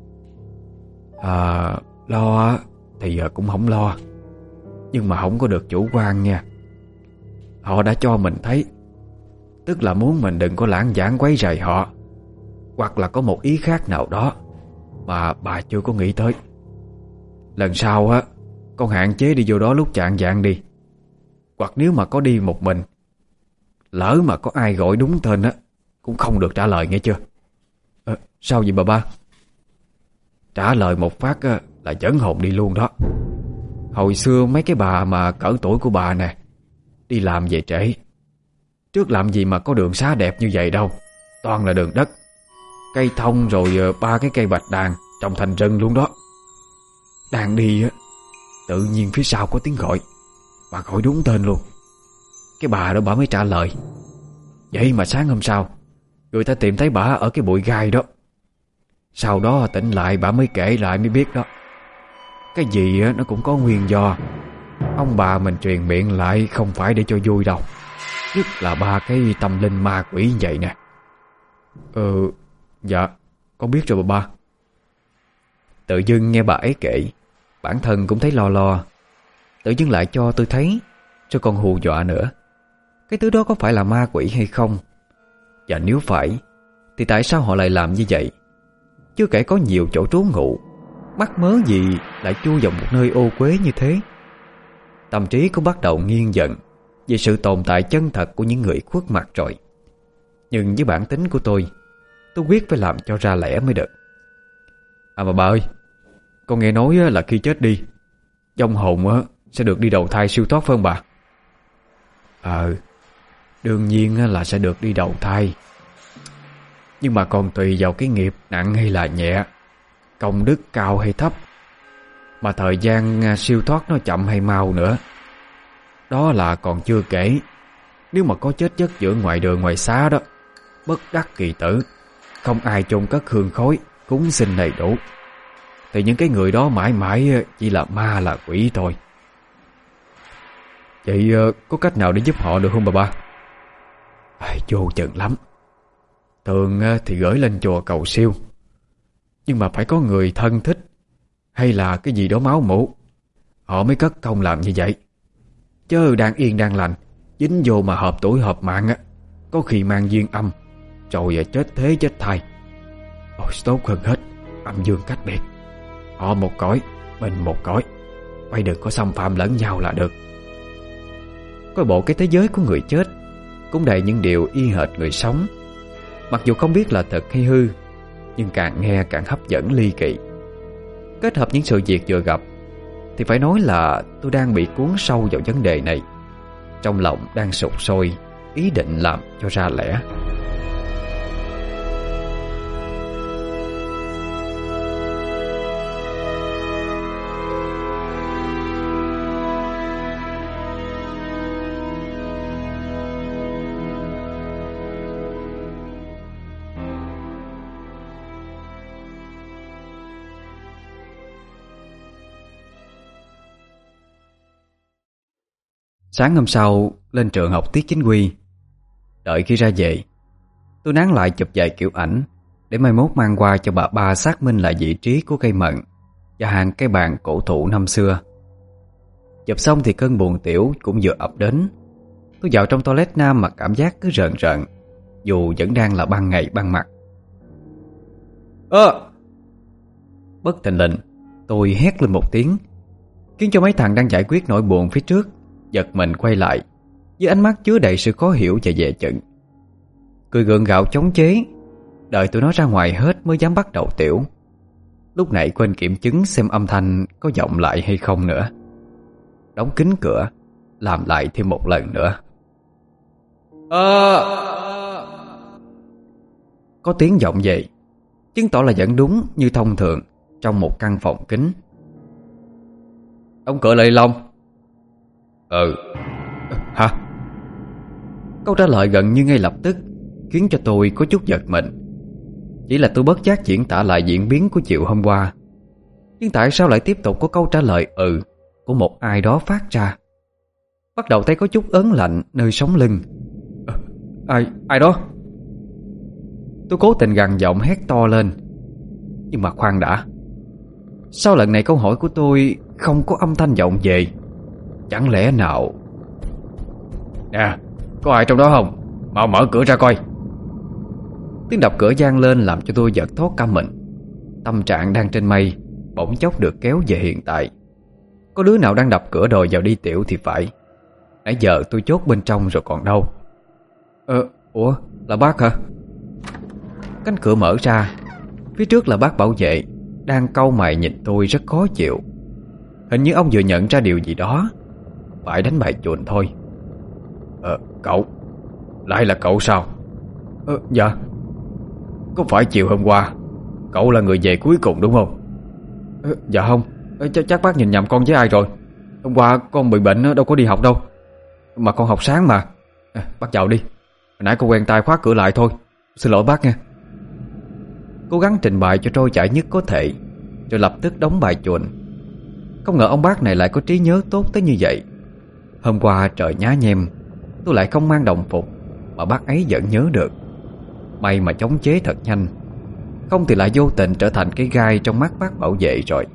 À, lo thì uh, cũng không lo, nhưng mà không có được chủ quan nha. Họ đã cho mình thấy, tức là muốn mình đừng có lãng vãng quấy rầy họ, hoặc là có một ý khác nào đó mà bà chưa có nghĩ tới. Lần sau á, con hạn chế đi vô đó lúc chạng vạng đi. Hoặc nếu mà có đi một mình, lỡ mà có ai gọi đúng tên á, cũng không được trả lời nghe chưa? À, sao vậy bà ba? Trả lời một phát á, là dẫn hồn đi luôn đó. Hồi xưa mấy cái bà mà cỡ tuổi của bà nè, đi làm về trễ, trước làm gì mà có đường xá đẹp như vậy đâu. Toàn là đường đất, cây thông rồi ba cái cây bạch đàn trồng thành rừng luôn đó. Đang đi á, tự nhiên phía sau có tiếng gọi. Bà gọi đúng tên luôn. Cái bà đó bà mới trả lời. Vậy mà sáng hôm sau, người ta tìm thấy bà ở cái bụi gai đó. Sau đó tỉnh lại bà mới kể lại mới biết đó. Cái gì á, nó cũng có nguyên do. Ông bà mình truyền miệng lại không phải để cho vui đâu, nhất là ba cái tâm linh ma quỷ như vậy nè. Ừ, dạ, con biết rồi bà ba. Tự dưng nghe bà ấy kể, bản thân cũng thấy lo lo. Tự dưng lại cho tôi thấy, cho còn hù dọa nữa. Cái thứ đó có phải là ma quỷ hay không? Và nếu phải, thì tại sao họ lại làm như vậy? Chưa kể có nhiều chỗ trú ngụ, mắc mớ gì lại chui vào một nơi ô uế như thế. Tâm trí cũng bắt đầu nghiêng dần về sự tồn tại chân thật của những người khuất mặt rồi. Nhưng với bản tính của tôi, tôi quyết phải làm cho ra lẽ mới được. À mà bà ơi, con nghe nói là khi chết đi, vong hồn sẽ được đi đầu thai siêu thoát phải không bà? Ờ, đương nhiên là sẽ được đi đầu thai. Nhưng mà còn tùy vào cái nghiệp nặng hay là nhẹ, công đức cao hay thấp, mà thời gian siêu thoát nó chậm hay mau nữa. Đó là còn chưa kể, nếu mà có chết giấc giữa ngoài đường ngoài xá đó, bất đắc kỳ tử, không ai chôn cất hương khói cúng xin đầy đủ, thì những cái người đó mãi mãi chỉ là ma là quỷ thôi. Vậy có cách nào để giúp họ được không bà ba? À, vô chừng lắm. Thường thì gửi lên chùa cầu siêu, nhưng mà phải có người thân thích hay là cái gì đó máu mủ, họ mới cất công làm như vậy. Chứ đang yên đang lành, dính vô mà hợp tuổi hợp mạng á, có khi mang duyên âm, rồi chết thế chết thai. Ôi, tốt hơn hết âm dương cách biệt. Họ một cõi, mình một cõi, phải đừng có xâm phạm lẫn nhau là được. Có bộ cái thế giới của người chết cũng đầy những điều y hệt người sống. Mặc dù không biết là thật hay hư, nhưng càng nghe càng hấp dẫn ly kỳ. Kết hợp những sự việc vừa gặp, thì phải nói là tôi đang bị cuốn sâu vào vấn đề này. Trong lòng đang sục sôi, ý định làm cho ra lẽ. Sáng hôm sau lên trường học tiết chính quy. Đợi khi ra về, tôi nán lại chụp vài kiểu ảnh để mai mốt mang qua cho bà ba xác minh lại vị trí của cây mận và hàng cây bàn cổ thụ năm xưa. Chụp xong thì cơn buồn tiểu cũng vừa ập đến. Tôi vào trong toilet nam mà cảm giác cứ rợn rợn, dù vẫn đang là ban ngày ban mặt. Ơ! À! Bất thình lình, tôi hét lên một tiếng, khiến cho mấy thằng đang giải quyết nỗi buồn phía trước giật mình quay lại với ánh mắt chứa đầy sự khó hiểu và dè chừng. Cười gượng gạo chống chế, đợi tụi nó ra ngoài hết mới dám bắt đầu tiểu. Lúc nãy quên kiểm chứng xem âm thanh có vọng lại hay không nữa. đóng kín cửa, làm lại thêm một lần nữa. Ờ... Có tiếng vọng về, chứng tỏ là vẫn đúng như thông thường trong một căn phòng kín. Đóng cửa lại Long. Ừ. Hả? Câu trả lời gần như ngay lập tức khiến cho tôi có chút giật mình. Chỉ là tôi bất giác diễn tả lại diễn biến của chiều hôm qua, nhưng tại sao lại tiếp tục có câu trả lời ừ của một ai đó phát ra? Bắt đầu thấy có chút ớn lạnh nơi sống lưng. à, Ai, ai đó? Tôi cố tình gằn giọng hét to lên. Nhưng mà khoan đã, sao lần này câu hỏi của tôi không có âm thanh vọng về? Chẳng lẽ nào... Nè, có ai trong đó không? Mau mở cửa ra coi. Tiếng đập cửa vang lên làm cho tôi giật thót cả mình. Tâm trạng đang trên mây bỗng chốc được kéo về hiện tại. Có đứa nào đang đập cửa đòi vào đi tiểu thì phải. Nãy giờ tôi chốt bên trong rồi còn đâu. Ờ, ủa, là bác hả? Cánh cửa mở ra. Phía trước là bác bảo vệ đang cau mày nhìn tôi rất khó chịu. Hình như ông vừa nhận ra điều gì đó. Phải đánh bài chuồn thôi. Ờ, cậu. Lại là cậu sao? Ờ, dạ. Có phải chiều hôm qua cậu là người về cuối cùng đúng không? Ờ, dạ không. ờ, ch Chắc bác nhìn nhầm con với ai rồi. Hôm qua con bị bệnh đâu có đi học đâu. Mà con học sáng mà. à, Bác vào đi. Hồi nãy con quen tay khóa cửa lại thôi. Xin lỗi bác nha. Cố gắng trình bày cho trôi chảy nhất có thể, rồi lập tức đóng bài chuồn. Không ngờ ông bác này lại có trí nhớ tốt tới như vậy. Hôm qua trời nhá nhem, tôi lại không mang đồng phục mà bác ấy vẫn nhớ được. May mà chống chế thật nhanh, không thì lại vô tình trở thành cái gai trong mắt bác bảo vệ rồi.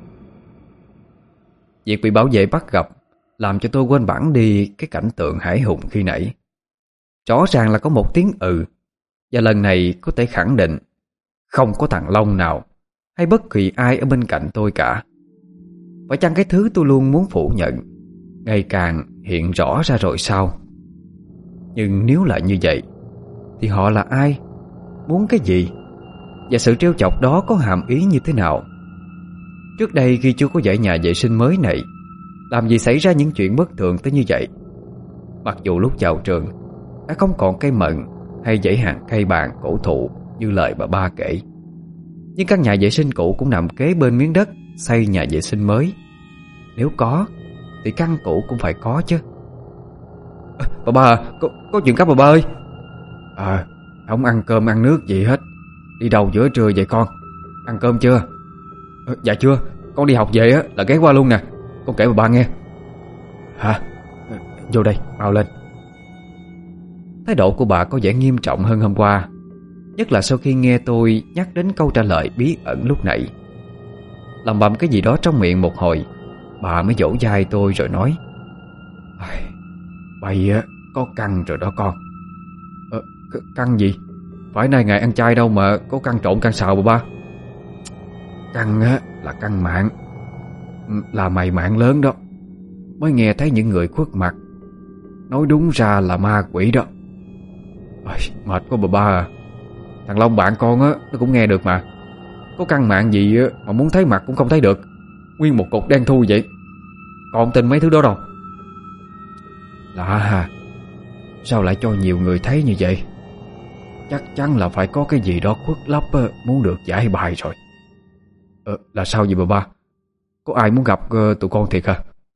Việc bị bảo vệ bắt gặp làm cho tôi quên bẵng đi cái cảnh tượng hãi hùng khi nãy. Rõ ràng là có một tiếng ừ, và lần này có thể khẳng định không có thằng Long nào hay bất kỳ ai ở bên cạnh tôi cả. Phải chăng cái thứ tôi luôn muốn phủ nhận ngày càng hiện rõ ra rồi sao? Nhưng nếu lại như vậy thì họ là ai, muốn cái gì, và sự trêu chọc đó có hàm ý như thế nào? Trước đây khi chưa có dãy nhà vệ sinh mới này, làm gì xảy ra những chuyện bất thường tới như vậy? Mặc dù lúc vào trường đã không còn cây mận hay dãy hàng cây bàn cổ thụ như lời bà ba kể, nhưng căn nhà vệ sinh cũ cũng nằm kế bên miếng đất xây nhà vệ sinh mới. Nếu có thì căn cũ cũng phải có chứ. à, Bà ba à, có, có chuyện gấp bà ba ơi. À, không ăn cơm ăn nước gì hết. Đi đâu giữa trưa vậy con? Ăn cơm chưa? à, Dạ chưa. Con đi học về á là ghé qua luôn nè. Con kể bà ba nghe. Hả? à, Vô đây, mau lên. Thái độ của bà có vẻ nghiêm trọng hơn hôm qua, nhất là sau khi nghe tôi nhắc đến câu trả lời bí ẩn lúc nãy. Lầm bầm cái gì đó trong miệng một hồi, bà mới vỗ vai tôi rồi nói: Bây á có căn rồi đó con. ờ, Căn gì? Phải nay ngày ăn chay đâu mà có căn trộn căn xào bà ba. Căn á là căn mạng, là mày mạng lớn đó. Mới nghe thấy những người khuất mặt, nói đúng ra là ma quỷ đó. à, Mệt quá bà ba à. Thằng Long bạn con á, nó cũng nghe được mà. Có căn mạng gì á mà muốn thấy mặt cũng không thấy được. Nguyên một cục đen thui vậy. Con không tin mấy thứ đó đâu. Lạ hà, sao lại cho nhiều người thấy như vậy? Chắc chắn là phải có cái gì đó khuất lấp á, muốn được giải bài rồi. Ờ, là sao vậy bà ba? Có ai muốn gặp uh, tụi con thiệt hả?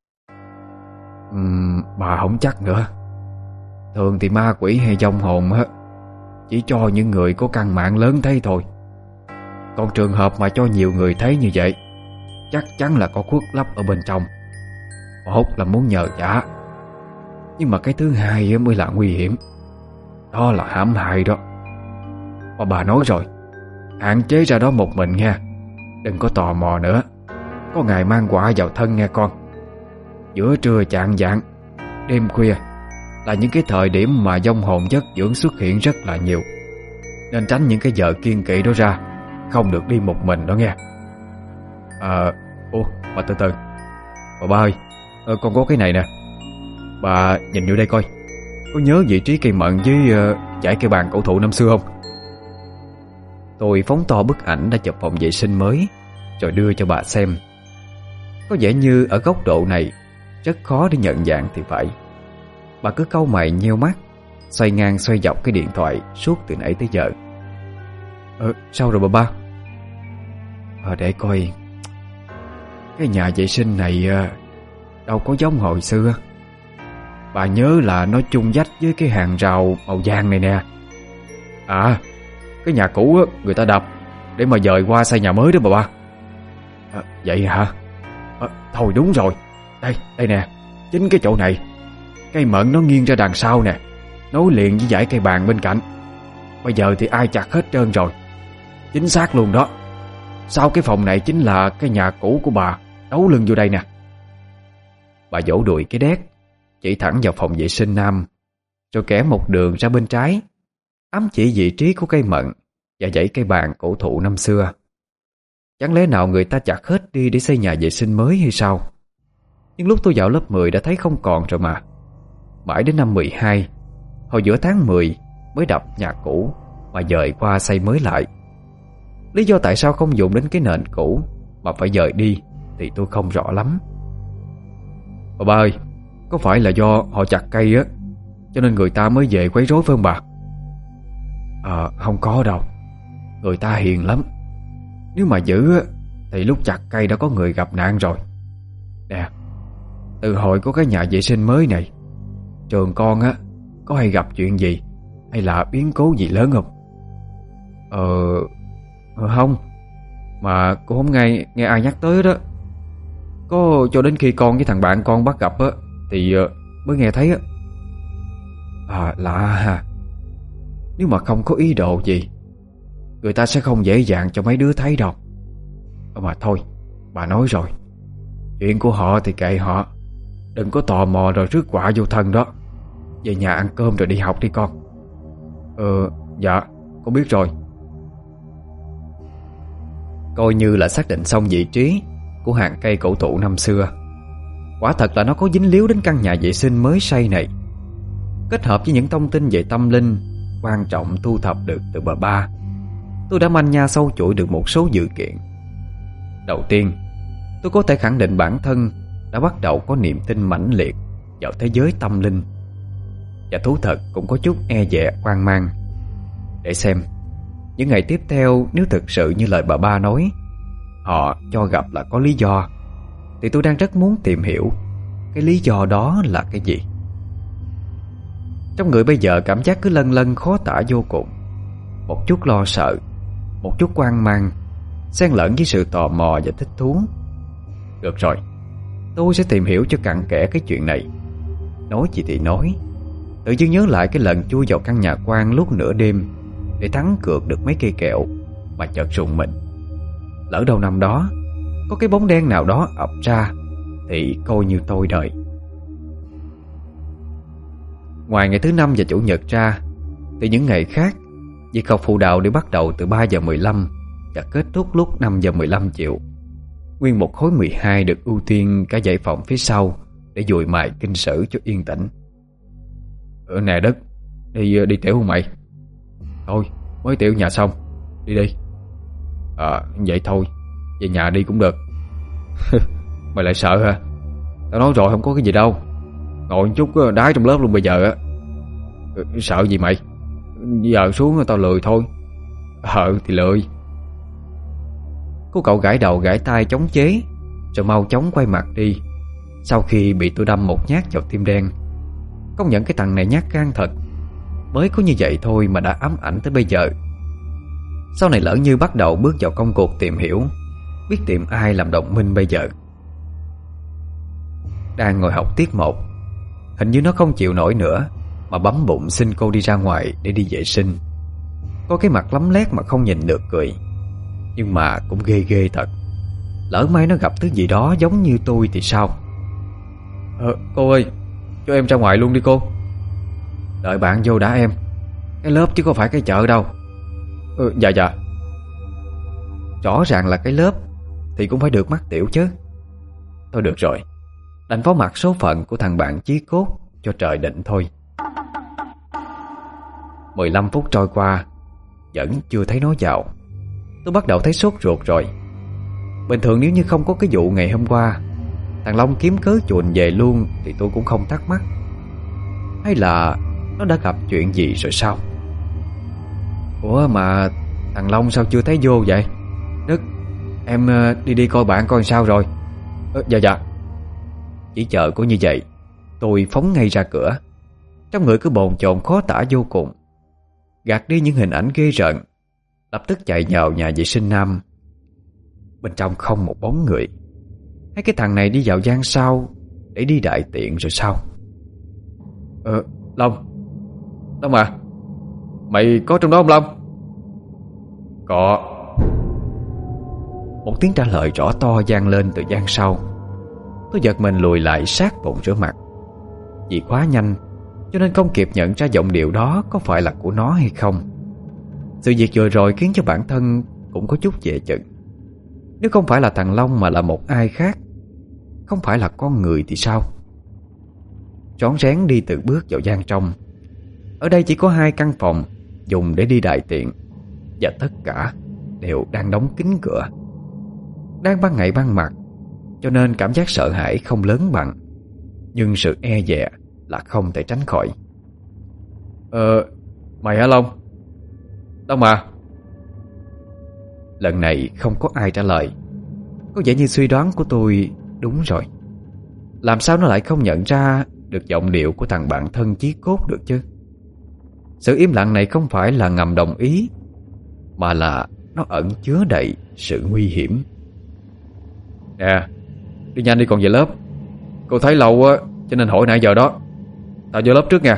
Uhm, bà không chắc nữa. Thường thì ma quỷ hay vong hồn á chỉ cho những người có căn mạng lớn thấy thôi. Còn trường hợp mà cho nhiều người thấy như vậy, chắc chắn là có khuất lấp ở bên trong. Một là muốn nhờ vả, nhưng mà cái thứ hai mới là nguy hiểm. Đó là hãm hại đó. Mà bà nói rồi, hạn chế ra đó một mình nha. Đừng có tò mò nữa. Có ngày mang quả vào thân nghe con. Giữa trưa chạng vạng, đêm khuya là những cái thời điểm mà vong hồn giấc dưỡng xuất hiện rất là nhiều, nên tránh những cái giờ kiêng kỵ đó ra. Không được đi một mình đó nghe. À, ô, bà từ từ. Bà ba ơi, ờ, con có cái này nè. Bà nhìn vô đây coi. Có nhớ vị trí cây mận với uh, dãy cây bàn cổ thụ năm xưa không? Tôi phóng to bức ảnh đã chụp phòng vệ sinh mới rồi đưa cho bà xem. Có vẻ như ở góc độ này rất khó để nhận dạng thì phải. Bà cứ cau mày nheo mắt, xoay ngang xoay dọc cái điện thoại suốt từ nãy tới giờ. Ờ, sao rồi bà ba? Ờ, để coi. Cái nhà vệ sinh này đâu có giống hồi xưa. Bà nhớ là nó chung vách với cái hàng rào màu vàng này nè. À, cái nhà cũ người ta đập để mà dời qua xây nhà mới đó bà ba. À, vậy hả? À, thôi đúng rồi. Đây, đây nè. Chính cái chỗ này. Cây mận nó nghiêng ra đằng sau nè, nối liền với dãy cây bàn bên cạnh. Bây giờ thì ai chặt hết trơn rồi. Chính xác luôn đó. Sau cái phòng này chính là cái nhà cũ của bà, đấu lưng vô đây nè. Bà vỗ đùi cái đét, chỉ thẳng vào phòng vệ sinh nam, rồi kẻ một đường ra bên trái, ám chỉ vị trí của cây mận và dãy cây bàn cổ thụ năm xưa. Chẳng lẽ nào người ta chặt hết đi để xây nhà vệ sinh mới hay sao? Nhưng lúc tôi vào lớp mười đã thấy không còn rồi mà. Mãi đến năm mười hai, hồi giữa tháng mười mới đập nhà cũ mà dời qua xây mới lại. Lý do tại sao không dùng đến cái nền cũ mà phải dời đi thì tôi không rõ lắm. Bà ba ơi, có phải là do họ chặt cây á, cho nên người ta mới về quấy rối phải không bà? À, không có đâu. Người ta hiền lắm. Nếu mà giữ á, thì lúc chặt cây đã có người gặp nạn rồi. Nè, từ hồi có cái nhà vệ sinh mới này, trường con á có hay gặp chuyện gì hay là biến cố gì lớn không? Ờ, ờ không. Mà cô không nghe nghe ai nhắc tới đó. Có cho đến khi con với thằng bạn con bắt gặp á thì uh, mới nghe thấy á. À, lạ ha. Nếu mà không có ý đồ gì, người ta sẽ không dễ dàng cho mấy đứa thấy đâu. Mà thôi, bà nói rồi, chuyện của họ thì kệ họ. Đừng có tò mò rồi rước họa vô thân đó. Về nhà ăn cơm rồi đi học đi con. Ờ, dạ, con biết rồi. Coi như là xác định xong vị trí của hàng cây cổ thụ năm xưa. Quả thật là nó có dính líu đến căn nhà vệ sinh mới xây này. Kết hợp với những thông tin về tâm linh quan trọng thu thập được từ bà ba, tôi đã manh nha sâu chuỗi được một số dữ kiện. Đầu tiên, tôi có thể khẳng định bản thân đã bắt đầu có niềm tin mãnh liệt vào thế giới tâm linh. Và thú thật cũng có chút e dè hoang mang. Để xem những ngày tiếp theo, nếu thực sự như lời bà ba nói, họ cho gặp là có lý do, thì tôi đang rất muốn tìm hiểu cái lý do đó là cái gì. Trong người bây giờ cảm giác cứ lân lân khó tả vô cùng. Một chút lo sợ, một chút hoang mang, xen lẫn với sự tò mò và thích thú. Được rồi, tôi sẽ tìm hiểu cho cặn kẽ cái chuyện này. Nói gì thì nói, tự dưng nhớ lại cái lần chui vào căn nhà quan lúc nửa đêm để thắng cược được mấy cây kẹo, mà chợt rùng mình. Lỡ đâu năm đó có cái bóng đen nào đó ập ra thì coi như tôi đời. Ngoài ngày thứ năm và chủ nhật ra, thì những ngày khác, việc học phụ đạo đều bắt đầu từ ba giờ mười lăm và kết thúc lúc năm giờ mười lăm chiều. Nguyên một khối mười hai được ưu tiên cả dãy phòng phía sau để dùi mài kinh sử cho yên tĩnh. Ừ, nè Đức, đi đi tiểu không mày? Thôi, mới tiểu nhà xong, đi đi. À, vậy thôi, về nhà đi cũng được. Mày lại sợ hả? Tao nói rồi không có cái gì đâu. Ngồi một chút đái trong lớp luôn bây giờ á. Sợ gì mày? Giờ xuống tao lười thôi. Ờ thì lười. Cô cậu gãi đầu gãi tai chống chế, rồi mau chóng quay mặt đi. Sau khi bị tôi đâm một nhát vào tim đen. Công nhận cái thằng này nhát gan thật. Mới có như vậy thôi mà đã ám ảnh tới bây giờ. Sau này lỡ như bắt đầu bước vào công cuộc tìm hiểu, biết tìm ai làm đồng minh bây giờ. Đang ngồi học tiết một, hình như nó không chịu nổi nữa mà bấm bụng xin cô đi ra ngoài để đi vệ sinh. Có cái mặt lấm lét mà không nhìn được cười. Nhưng mà cũng ghê ghê thật. Lỡ may nó gặp thứ gì đó giống như tôi thì sao? Ờ, cô ơi, cho em ra ngoài luôn đi cô. Đợi bạn vô đã em. Cái lớp chứ có phải cái chợ đâu. Ừ, dạ dạ. Rõ ràng là cái lớp thì cũng phải được mắc tiểu chứ. Thôi được rồi, đành phó mặc số phận của thằng bạn chí cốt cho trời định thôi. mười lăm phút trôi qua, vẫn chưa thấy nó vào. Tôi bắt đầu thấy sốt ruột rồi. Bình thường nếu như không có cái vụ ngày hôm qua thằng Long kiếm cớ chuồn về luôn thì tôi cũng không thắc mắc. Hay là nó đã gặp chuyện gì rồi sao? Ủa mà thằng Long sao chưa thấy vô vậy? Đức, em đi đi coi bạn coi sao rồi. ờ, Dạ dạ. Chỉ chờ có như vậy, tôi phóng ngay ra cửa. Trong người cứ bồn chồn khó tả vô cùng. Gạt đi những hình ảnh ghê rợn, lập tức chạy vào nhà vệ sinh nam. Bên trong không một bóng người. Hay cái thằng này đi vào gian sau để đi đại tiện rồi sao? Ờ, Long Long à, mày có trong đó không Long? Có. Một tiếng trả lời rõ to vang lên từ gian sau. Tôi giật mình lùi lại sát bồn rửa mặt. Vì quá nhanh cho nên không kịp nhận ra giọng điệu đó có phải là của nó hay không. Sự việc vừa rồi khiến cho bản thân cũng có chút dè chừng. Nếu không phải là thằng Long mà là một ai khác, không phải là con người thì sao? Rón rén đi từng bước vào gian trong. Ở đây chỉ có hai căn phòng dùng để đi đại tiện, và tất cả đều đang đóng kín cửa. Đang ban ngày ban mặt, cho nên cảm giác sợ hãi không lớn bằng, nhưng sự e dè là không thể tránh khỏi. Ờ, mày hả Long? Long à? Lần này không có ai trả lời. Có vẻ như suy đoán của tôi đúng rồi. Làm sao nó lại không nhận ra được giọng điệu của thằng bạn thân chí cốt được chứ? Sự im lặng này không phải là ngầm đồng ý, mà là nó ẩn chứa đầy sự nguy hiểm. Nè, đi nhanh đi còn về lớp. Cô thấy lâu á, cho nên hỏi nãy giờ đó. Tao vô lớp trước nha.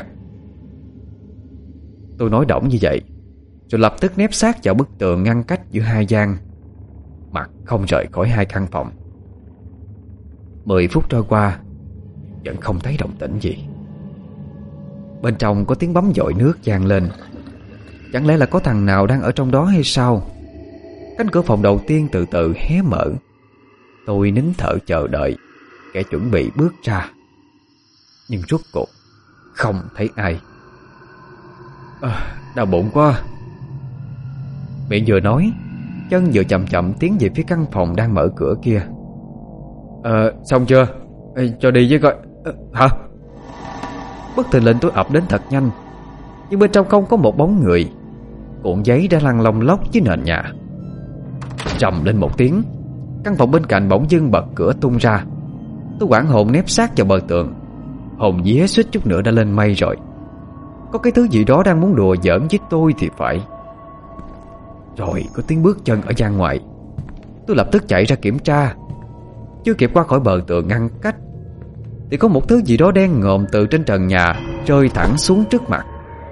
Tôi nói đỏng như vậy, rồi lập tức nép sát vào bức tường ngăn cách giữa hai gian, mặt không rời khỏi hai căn phòng. Mười phút trôi qua, vẫn không thấy động tĩnh gì. Bên trong có tiếng bấm dội nước vang lên. Chẳng lẽ là có thằng nào đang ở trong đó hay sao? Cánh cửa phòng đầu tiên từ từ hé mở. Tôi nín thở chờ đợi, kẻ chuẩn bị bước ra. Nhưng rốt cuộc không thấy ai. À, đau bụng quá. Miệng vừa nói, chân vừa chậm chậm tiến về phía căn phòng đang mở cửa kia. Ờ, xong chưa? Ê, cho đi với coi. À, hả? Bất thình lình tôi ập đến thật nhanh, nhưng bên trong không có một bóng người. Cuộn giấy đã lăn lông lóc dưới nền nhà. Trầm lên một tiếng, căn phòng bên cạnh bỗng dưng bật cửa tung ra. Tôi hoảng hồn nép sát vào bờ tường. Hồn vía suýt chút nữa đã lên mây rồi. Có cái thứ gì đó đang muốn đùa giỡn với tôi thì phải. Rồi có tiếng bước chân ở gian ngoài. Tôi lập tức chạy ra kiểm tra. Chưa kịp qua khỏi bờ tường ngăn cách thì có một thứ gì đó đen ngòm từ trên trần nhà rơi thẳng xuống trước mặt.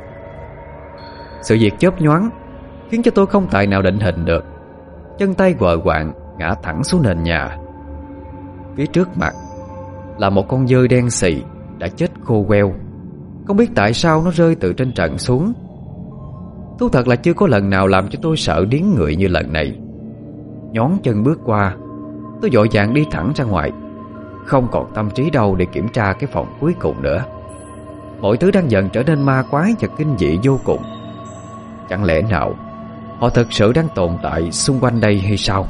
Sự việc chớp nhoáng khiến cho tôi không tài nào định hình được. Chân tay quờ quạng ngã thẳng xuống nền nhà. Phía trước mặt là một con dơi đen xì đã chết khô queo. Không biết tại sao nó rơi từ trên trần xuống. Thú thật là chưa có lần nào làm cho tôi sợ điếng người như lần này. Nhón chân bước qua, tôi vội vàng đi thẳng ra ngoài, không còn tâm trí đâu để kiểm tra cái phòng cuối cùng nữa. Mọi thứ đang dần trở nên ma quái và kinh dị vô cùng. Chẳng lẽ nào họ thực sự đang tồn tại xung quanh đây hay sao?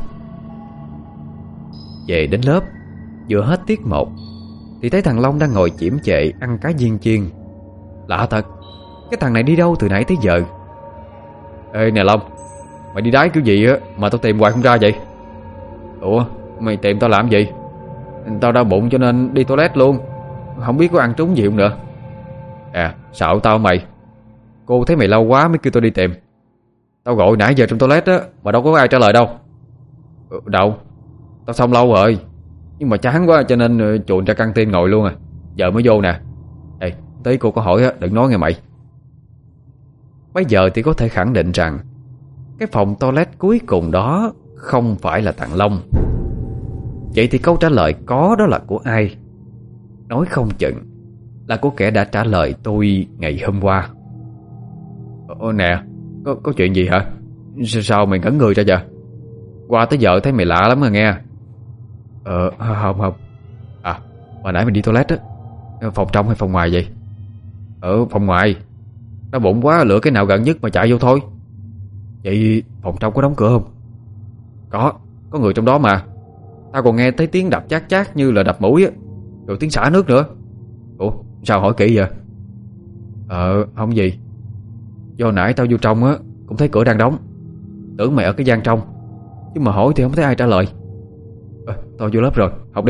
Về đến lớp, vừa hết tiết một thì thấy thằng Long đang ngồi chiếm chệ ăn cá viên chiên. Lạ thật, cái thằng này đi đâu từ nãy tới giờ? Ê nè Long, mày đi đái kiểu gì á mà tao tìm hoài không ra vậy? Ủa, mày tìm tao làm gì? Tao đau bụng cho nên đi toilet luôn. Không biết có ăn trúng gì không nữa. À, xạo tao mày. Cô thấy mày lâu quá mới kêu tao đi tìm. Tao gọi nãy giờ trong toilet á mà đâu có ai trả lời đâu. Ừ, đâu, tao xong lâu rồi, nhưng mà chán quá cho nên chuồn ra căng tin ngồi luôn à. Giờ mới vô nè. Ê, tí cô có hỏi á, đừng nói nghe mày. Bây giờ thì có thể khẳng định rằng cái phòng toilet cuối cùng đó không phải là thằng Long. Vậy thì câu trả lời có đó là của ai? Nói không chừng là của kẻ đã trả lời tôi ngày hôm qua. Ồ nè, có, có chuyện gì hả? Sao, sao mày ngẩn người ra vậy? Qua tới giờ thấy mày lạ lắm rồi nghe. Ờ không không. À, hồi nãy mình đi toilet á, phòng trong hay phòng ngoài vậy? Ở phòng ngoài. Đau bụng quá lựa cái nào gần nhất mà chạy vô thôi. Vậy phòng trong có đóng cửa không? Có, có người trong đó mà. Tao còn nghe thấy tiếng đập chát chát như là đập mũi á, rồi tiếng xả nước nữa. Ủa sao hỏi kỹ vậy? Ờ không gì. Do nãy tao vô trong á cũng thấy cửa đang đóng, tưởng mày ở cái gian trong, nhưng mà hỏi thì không thấy ai trả lời. à, Tao vô lớp rồi, học đi.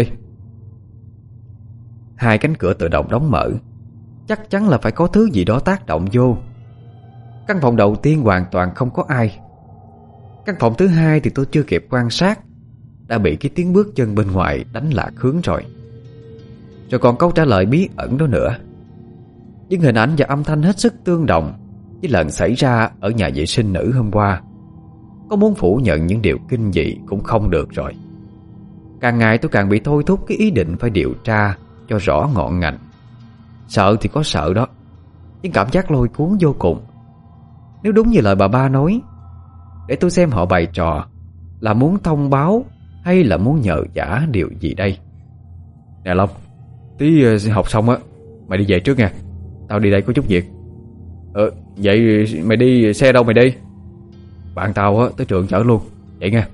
Hai cánh cửa tự động đóng mở, chắc chắn là phải có thứ gì đó tác động vô. Căn phòng đầu tiên hoàn toàn không có ai. Căn phòng thứ hai thì tôi chưa kịp quan sát, đã bị cái tiếng bước chân bên ngoài đánh lạc hướng rồi. Rồi còn câu trả lời bí ẩn đó nữa. Nhưng hình ảnh và âm thanh hết sức tương đồng với lần xảy ra ở nhà vệ sinh nữ hôm qua. Có muốn phủ nhận những điều kinh dị cũng không được rồi. Càng ngày tôi càng bị thôi thúc cái ý định phải điều tra cho rõ ngọn ngành. Sợ thì có sợ đó, nhưng cảm giác lôi cuốn vô cùng. Nếu đúng như lời bà ba nói, để tôi xem họ bày trò là muốn thông báo hay là muốn nhờ vả điều gì đây. Nè Long, tí học xong á mày đi về trước nha, tao đi đây có chút việc. Ờ vậy mày đi xe đâu mày đi? Bạn tao á tới trường chở luôn, vậy nha.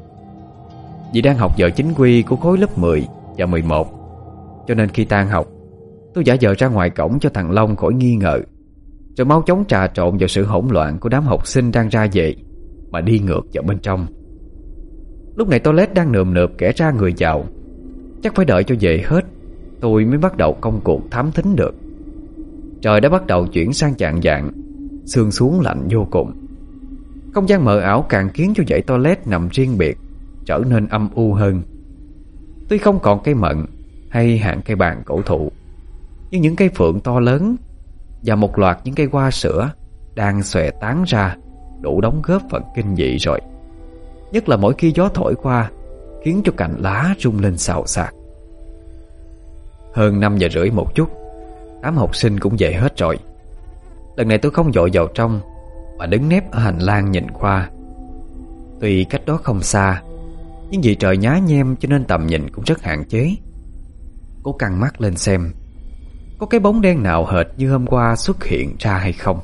Vì đang học giờ chính quy của khối lớp mười và mười một, cho nên khi tan học tôi giả vờ ra ngoài cổng cho thằng Long khỏi nghi ngờ, rồi mau chóng trà trộn vào sự hỗn loạn của đám học sinh đang ra về mà đi ngược vào bên trong. Lúc này toilet đang nườm nượp kẻ ra người vào, chắc phải đợi cho về hết tôi mới bắt đầu công cuộc thám thính được. Trời đã bắt đầu chuyển sang chạng vạng, sương xuống lạnh vô cùng. Không gian mờ ảo càng khiến cho dãy toilet nằm riêng biệt trở nên âm u hơn. Tuy không còn cây mận hay hàng cây bàn cổ thụ, nhưng những cây phượng to lớn và một loạt những cây hoa sữa đang xòe tán ra đủ đóng góp phần kinh dị rồi. Nhất là mỗi khi gió thổi qua, khiến cho cành lá rung lên xào xạc. Hơn năm giờ rưỡi một chút, đám học sinh cũng về hết rồi. Lần này tôi không vội vào trong, mà đứng nép ở hành lang nhìn qua. Tuy cách đó không xa, nhưng vì trời nhá nhem cho nên tầm nhìn cũng rất hạn chế. Cố căng mắt lên xem có cái bóng đen nào hệt như hôm qua xuất hiện ra hay không.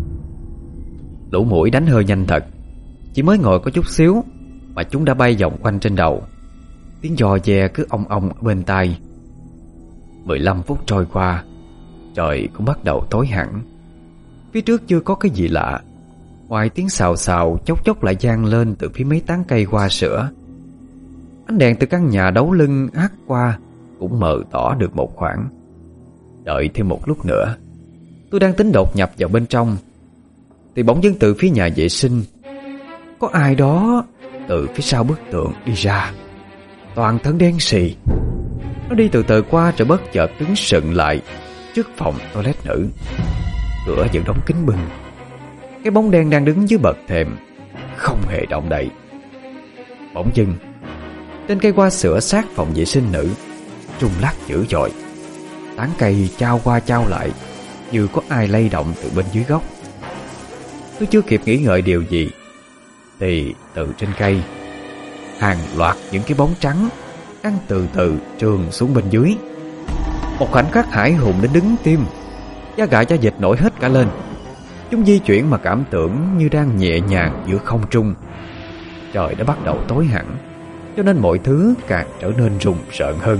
Lũ muỗi đánh hơi nhanh thật. Chỉ mới ngồi có chút xíu mà chúng đã bay vòng quanh trên đầu. Tiếng giò dè cứ ong ong ở bên tai. Mười lăm phút trôi qua, trời cũng bắt đầu tối hẳn. Phía trước chưa có cái gì lạ, ngoài tiếng xào xào chốc chốc lại vang lên từ phía mấy tán cây hoa sữa. Ánh đèn từ căn nhà đấu lưng hắt qua cũng mờ tỏ được một khoảng. Đợi thêm một lúc nữa, tôi đang tính đột nhập vào bên trong, thì bỗng dưng từ phía nhà vệ sinh có ai đó từ phía sau bức tường đi ra, toàn thân đen xì. Nó đi từ từ qua rồi bất chợt đứng sững lại trước phòng toilet nữ. Cửa vẫn đóng kín bưng. Cái bóng đen đang đứng dưới bậc thềm không hề động đậy. Bỗng dưng, trên cây hoa sữa sát phòng vệ sinh nữ rung lắc dữ dội. Tán cây chao qua chao lại như có ai lay động từ bên dưới gốc. Tôi chưa kịp nghĩ ngợi điều gì thì từ trên cây, hàng loạt những cái bóng trắng đang từ từ trườn xuống bên dưới. Một khoảnh khắc hải hùng đến đứng tim, da gà da vịt nổi hết cả lên. Chúng di chuyển mà cảm tưởng như đang nhẹ nhàng giữa không trung. Trời đã bắt đầu tối hẳn, cho nên mọi thứ càng trở nên rùng rợn hơn.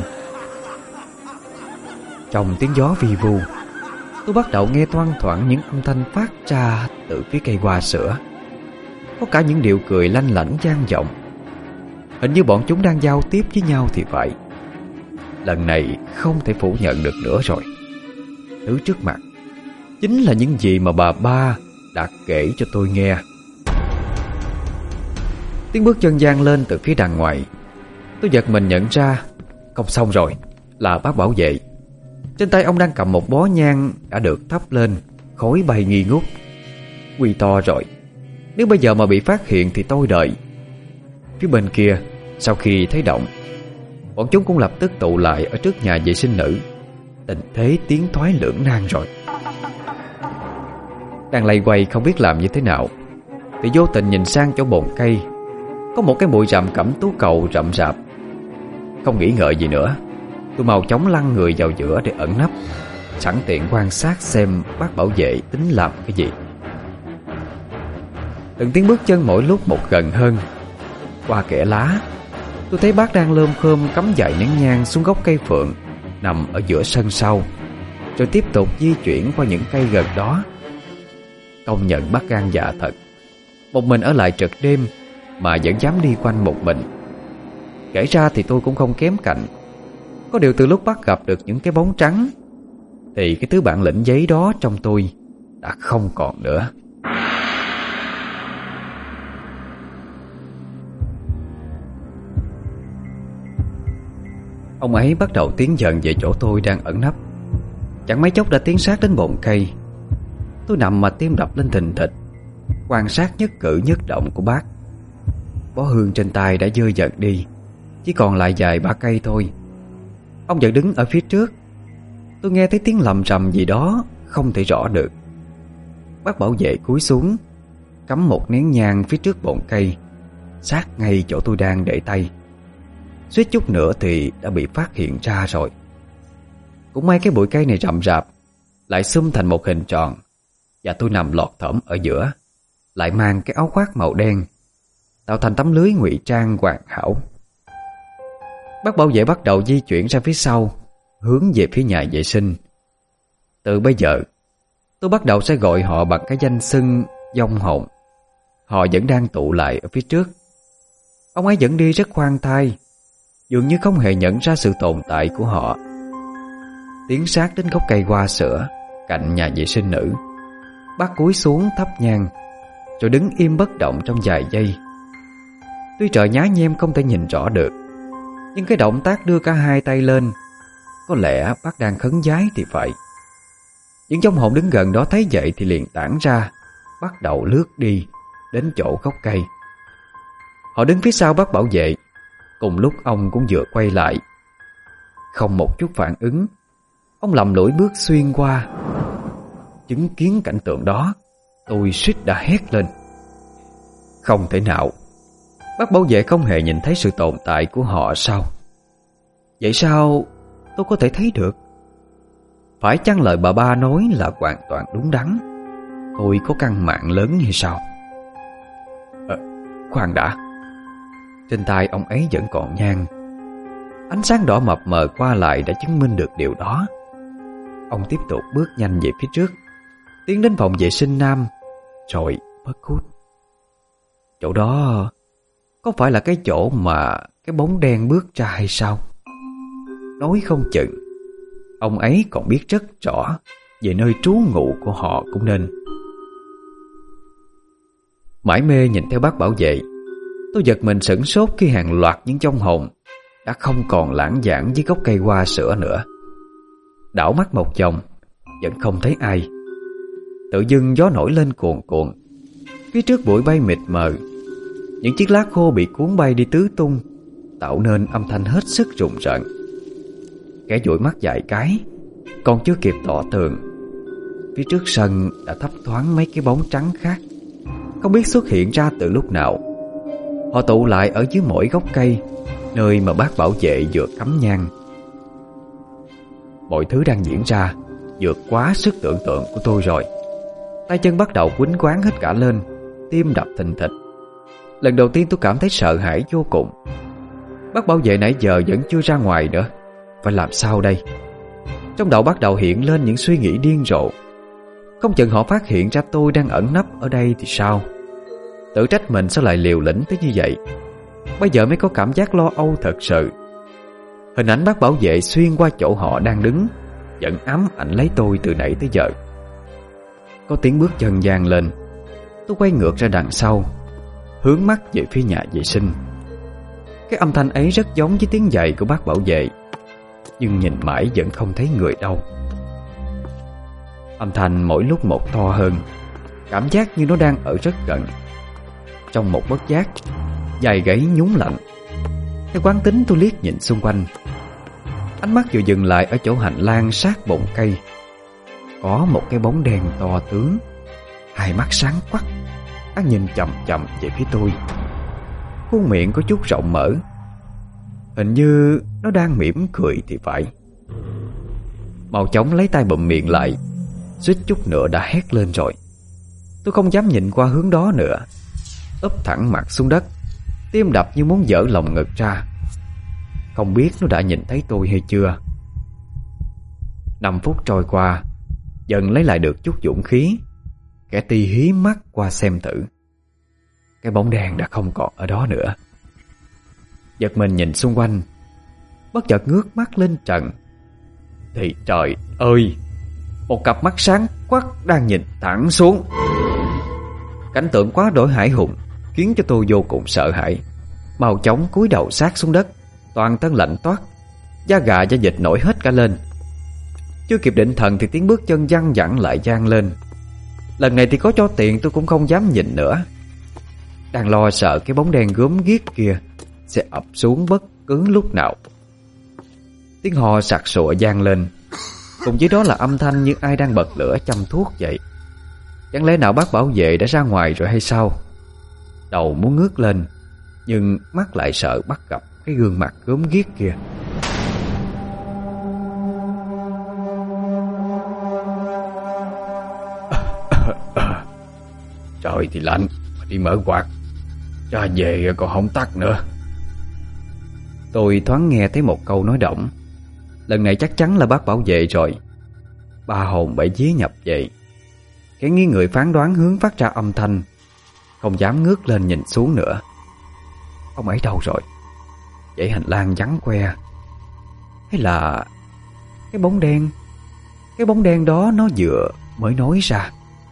Trong tiếng gió vi vu, tôi bắt đầu nghe thoang thoảng những âm thanh phát ra từ phía cây hoa sữa. Có cả những điệu cười lanh lảnh vang vọng. Hình như bọn chúng đang giao tiếp với nhau thì phải. Lần này không thể phủ nhận được nữa rồi. Thứ trước mặt chính là những gì mà bà ba đã kể cho tôi nghe. Tiếng bước chân vang lên từ phía đằng ngoài. Tôi giật mình nhận ra không xong rồi, là bác bảo vệ. Trên tay ông đang cầm một bó nhang đã được thắp lên, khói bay nghi ngút. Nguy to rồi, nếu bây giờ mà bị phát hiện thì tôi đợi. Phía bên kia, sau khi thấy động, bọn chúng cũng lập tức tụ lại ở trước nhà vệ sinh nữ. Tình thế tiến thoái lưỡng nan rồi. Đang lay quay không biết làm như thế nào, thì vô tình nhìn sang chỗ bồn cây, có một cái bụi rậm cẩm tú cầu rậm rạp. Không nghĩ ngợi gì nữa, tôi mau chóng lăn người vào giữa để ẩn nấp, sẵn tiện quan sát xem bác bảo vệ tính làm cái gì. Từng tiếng bước chân mỗi lúc một gần hơn. Qua kẽ lá, Tôi thấy bác đang lơm khơm cắm vài nén nhang xuống gốc cây phượng nằm ở giữa sân sau, rồi tiếp tục di chuyển qua những cây gần đó. Công nhận bác gan dạ thật, một mình ở lại trực đêm mà vẫn dám đi quanh một mình. Kể ra thì tôi cũng không kém cạnh. Có điều từ lúc bác gặp được những cái bóng trắng thì cái thứ bản lĩnh giấy đó trong tôi đã không còn nữa. Ông ấy bắt đầu tiến dần về chỗ tôi đang ẩn nấp. Chẳng mấy chốc đã tiến sát đến bồn cây. Tôi nằm mà tim đập lên thình thịch, quan sát nhất cử nhất động của bác. Bó hương trên tay đã dơ dần đi, chỉ còn lại vài ba cây thôi. Ông vẫn đứng ở phía trước. Tôi nghe thấy tiếng lầm rầm gì đó không thể rõ được. Bác bảo vệ cúi xuống, cắm một nén nhang phía trước bồn cây, sát ngay chỗ tôi đang để tay. Suýt chút nữa thì đã bị phát hiện ra rồi. Cũng may cái bụi cây này rậm rạp, lại xum thành một hình tròn, và tôi nằm lọt thỏm ở giữa, lại mang cái áo khoác màu đen, tạo thành tấm lưới ngụy trang hoàn hảo. Bác bảo vệ bắt đầu di chuyển ra phía sau, hướng về phía nhà vệ sinh. Từ bây giờ tôi bắt đầu sẽ gọi họ bằng cái danh xưng vong hồn. Họ vẫn đang tụ lại ở phía trước. Ông ấy vẫn đi rất khoan thai, dường như không hề nhận ra sự tồn tại của họ. Tiến sát đến gốc cây hoa sữa cạnh nhà vệ sinh nữ, bác cúi xuống thắp nhang, rồi đứng im bất động trong vài giây. Tuy trời nhá nhem không thể nhìn rõ được, nhưng cái động tác đưa cả hai tay lên, có lẽ bác đang khấn vái thì phải. Những vong hồn đứng gần đó thấy vậy thì liền tản ra, bắt đầu lướt đi đến chỗ gốc cây. Họ đứng phía sau bác bảo vệ. Cùng lúc ông cũng vừa quay lại. Không một chút phản ứng, ông lầm lũi bước xuyên qua. Chứng kiến cảnh tượng đó, tôi suýt đã hét lên. Không thể nào, bác bảo vệ không hề nhìn thấy sự tồn tại của họ sao? Vậy sao tôi có thể thấy được? Phải chăng lời bà ba nói là hoàn toàn đúng đắn? Tôi có căn mạng lớn hay sao? À, khoan đã. Trên tay ông ấy vẫn còn nhang. Ánh sáng đỏ mập mờ qua lại đã chứng minh được điều đó. Ông tiếp tục bước nhanh về phía trước, tiến đến phòng vệ sinh nam, rồi mất hút. Chỗ đó có phải là cái chỗ mà cái bóng đen bước ra hay sao? Nói không chừng ông ấy còn biết rất rõ về nơi trú ngụ của họ cũng nên. Mải mê nhìn theo bác bảo vệ, tôi giật mình sửng sốt khi hàng loạt những vong hồn đã không còn lãng vảng dưới gốc cây hoa sữa nữa. Đảo mắt một vòng, vẫn không thấy ai. Tự dưng gió nổi lên cuồn cuộn. Phía trước bụi bay mịt mờ, những chiếc lá khô bị cuốn bay đi tứ tung, tạo nên âm thanh hết sức rùng rợn. Kẻ dụi mắt vài cái, còn chưa kịp tỏ tường, phía trước sân đã thấp thoáng mấy cái bóng trắng khác, không biết xuất hiện ra từ lúc nào. Họ tụ lại ở dưới mỗi gốc cây, nơi mà bác bảo vệ vừa cắm nhang. Mọi thứ đang diễn ra vượt quá sức tưởng tượng của tôi rồi. Tay chân bắt đầu quýnh quáng hết cả lên, tim đập thình thịch. Lần đầu tiên tôi cảm thấy sợ hãi vô cùng. Bác bảo vệ nãy giờ vẫn chưa ra ngoài nữa, phải làm sao đây? Trong đầu bắt đầu hiện lên những suy nghĩ điên rồ. Không chừng họ phát hiện ra tôi đang ẩn nấp ở đây thì sao? Tự trách mình sao lại liều lĩnh tới như vậy. Bây giờ mới có cảm giác lo âu thật sự. Hình ảnh bác bảo vệ xuyên qua chỗ họ đang đứng vẫn ám ảnh lấy tôi từ nãy tới giờ. Có tiếng bước chân vang lên. Tôi quay ngược ra đằng sau, hướng mắt về phía nhà vệ sinh. Cái âm thanh ấy rất giống với tiếng giày của bác bảo vệ, nhưng nhìn mãi vẫn không thấy người đâu. Âm thanh mỗi lúc một to hơn, cảm giác như nó đang ở rất gần. Trong một bất giác, dài gáy nhún lạnh. Theo quán tính tôi liếc nhìn xung quanh. Ánh mắt vừa dừng lại ở chỗ hành lang sát bồn cây. Có một cái bóng đen to tướng, hai mắt sáng quắc, nó nhìn chậm chậm về phía tôi. Khuôn miệng có chút rộng mở, hình như nó đang mỉm cười thì phải. Mau chóng lấy tay bụm miệng lại, suýt chút nữa đã hét lên rồi. Tôi không dám nhìn qua hướng đó nữa, úp thẳng mặt xuống đất, tim đập như muốn vỡ lồng ngực ra. Không biết nó đã nhìn thấy tôi hay chưa. Năm phút trôi qua, dần lấy lại được chút dũng khí, kẻ ti hí mắt qua xem thử. Cái bóng đen đã không còn ở đó nữa. Giật mình nhìn xung quanh, bất chợt ngước mắt lên trần, thì trời ơi, một cặp mắt sáng quắc đang nhìn thẳng xuống. Cảnh tượng quá đổi hãi hùng khiến cho tôi vô cùng sợ hãi, mau chóng cúi đầu sát xuống đất, toàn thân lạnh toát, da gà da vịt nổi hết cả lên. Chưa kịp định thần thì tiếng bước chân văng vẳng lại vang lên. Lần này thì có cho tiền tôi cũng không dám nhìn nữa, đang lo sợ cái bóng đen gớm ghiếc kia sẽ ập xuống bất cứ lúc nào. Tiếng hò sặc sụa vang lên, cùng với đó là âm thanh như ai đang bật lửa châm thuốc vậy. Chẳng lẽ nào bác bảo vệ đã ra ngoài rồi hay sao? Đầu muốn ngước lên, nhưng mắt lại sợ bắt gặp cái gương mặt gớm ghiếc kia. Trời thì lạnh, mà đi mở quạt, ra về còn không tắt nữa. Tôi thoáng nghe thấy một câu nói đỏng. Lần này chắc chắn là bác bảo vệ rồi. Ba hồn bảy vía nhập vậy. Cái nghi người phán đoán hướng phát ra âm thanh, không dám ngước lên nhìn xuống nữa. Ông ấy đâu rồi? Dãy hành lang vắng que. Hay là cái bóng đen Cái bóng đen đó nó vừa mới nói ra.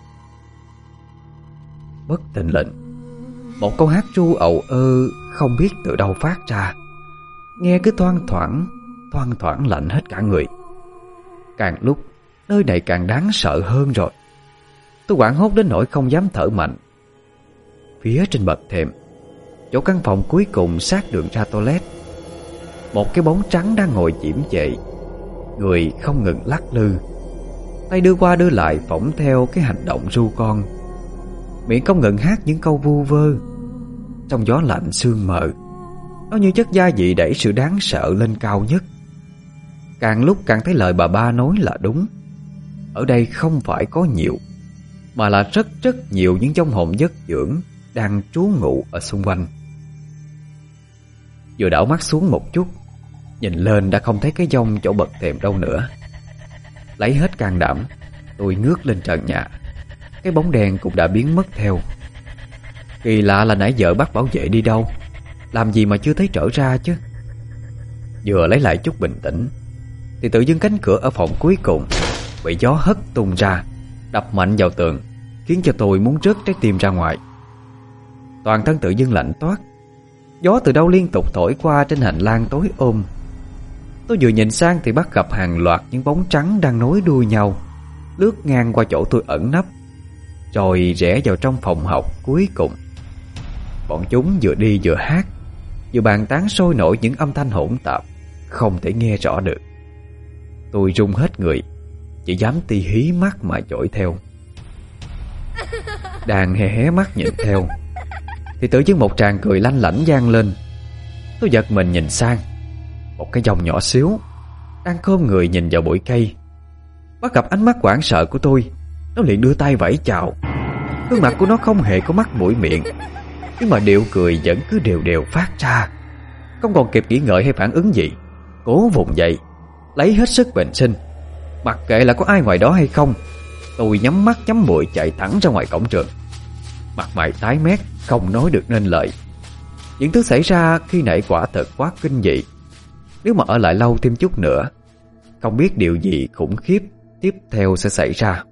Bất thình lình, một câu hát ru ầu ơ không biết từ đâu phát ra, nghe cứ thoang thoảng Thoang thoảng lạnh hết cả người. Càng lúc nơi này càng đáng sợ hơn rồi. Tôi hoảng hốt đến nỗi không dám thở mạnh. Phía trên bậc thềm, chỗ căn phòng cuối cùng sát đường ra toilet, một cái bóng trắng đang ngồi chiếm chệ, người không ngừng lắc lư, tay đưa qua đưa lại phỏng theo cái hành động ru con, miệng không ngừng hát những câu vu vơ. Trong gió lạnh sương mờ, nó như chất gia vị đẩy sự đáng sợ lên cao nhất. Càng lúc càng thấy lời bà ba nói là đúng. Ở đây không phải có nhiều, mà là rất rất nhiều những vong hồn giấc dưỡng đang trú ngụ ở xung quanh. Vừa đảo mắt xuống một chút, nhìn lên đã không thấy cái vong chỗ bậc thềm đâu nữa. Lấy hết can đảm, tôi ngước lên trần nhà. Cái bóng đen cũng đã biến mất theo. Kỳ lạ là nãy giờ bác bảo vệ đi đâu, làm gì mà chưa thấy trở ra chứ. Vừa lấy lại chút bình tĩnh thì tự dưng cánh cửa ở phòng cuối cùng bị gió hất tung ra, đập mạnh vào tường, khiến cho tôi muốn rớt trái tim ra ngoài. Toàn thân tự dưng lạnh toát. Gió từ đâu liên tục thổi qua trên hành lang tối ôm. Tôi vừa nhìn sang thì bắt gặp hàng loạt những bóng trắng đang nối đuôi nhau, lướt ngang qua chỗ tôi ẩn nấp, rồi rẽ vào trong phòng học cuối cùng. Bọn chúng vừa đi vừa hát, vừa bàn tán sôi nổi những âm thanh hỗn tạp không thể nghe rõ được. Tôi run hết người, chỉ dám ti hí mắt mà dõi theo. Đang hé hé mắt nhìn theo thì tự dưng một tràng cười lanh lảnh vang lên. Tôi giật mình nhìn sang, một cái vòng nhỏ xíu đang khom người nhìn vào bụi cây. Bắt gặp ánh mắt hoảng sợ của tôi, nó liền đưa tay vẫy chào. Gương mặt của nó không hề có mắt mũi miệng, nhưng mà điệu cười vẫn cứ đều đều phát ra. Không còn kịp nghĩ ngợi hay phản ứng gì, cố vùng dậy, lấy hết sức bình sinh. Mặc kệ là có ai ngoài đó hay không, tôi nhắm mắt nhắm mũi chạy thẳng ra ngoài cổng trường. Mặt mày tái mét, không nói được nên lời. Những thứ xảy ra khi nãy quả thật quá kinh dị. Nếu mà ở lại lâu thêm chút nữa, không biết điều gì khủng khiếp tiếp theo sẽ xảy ra.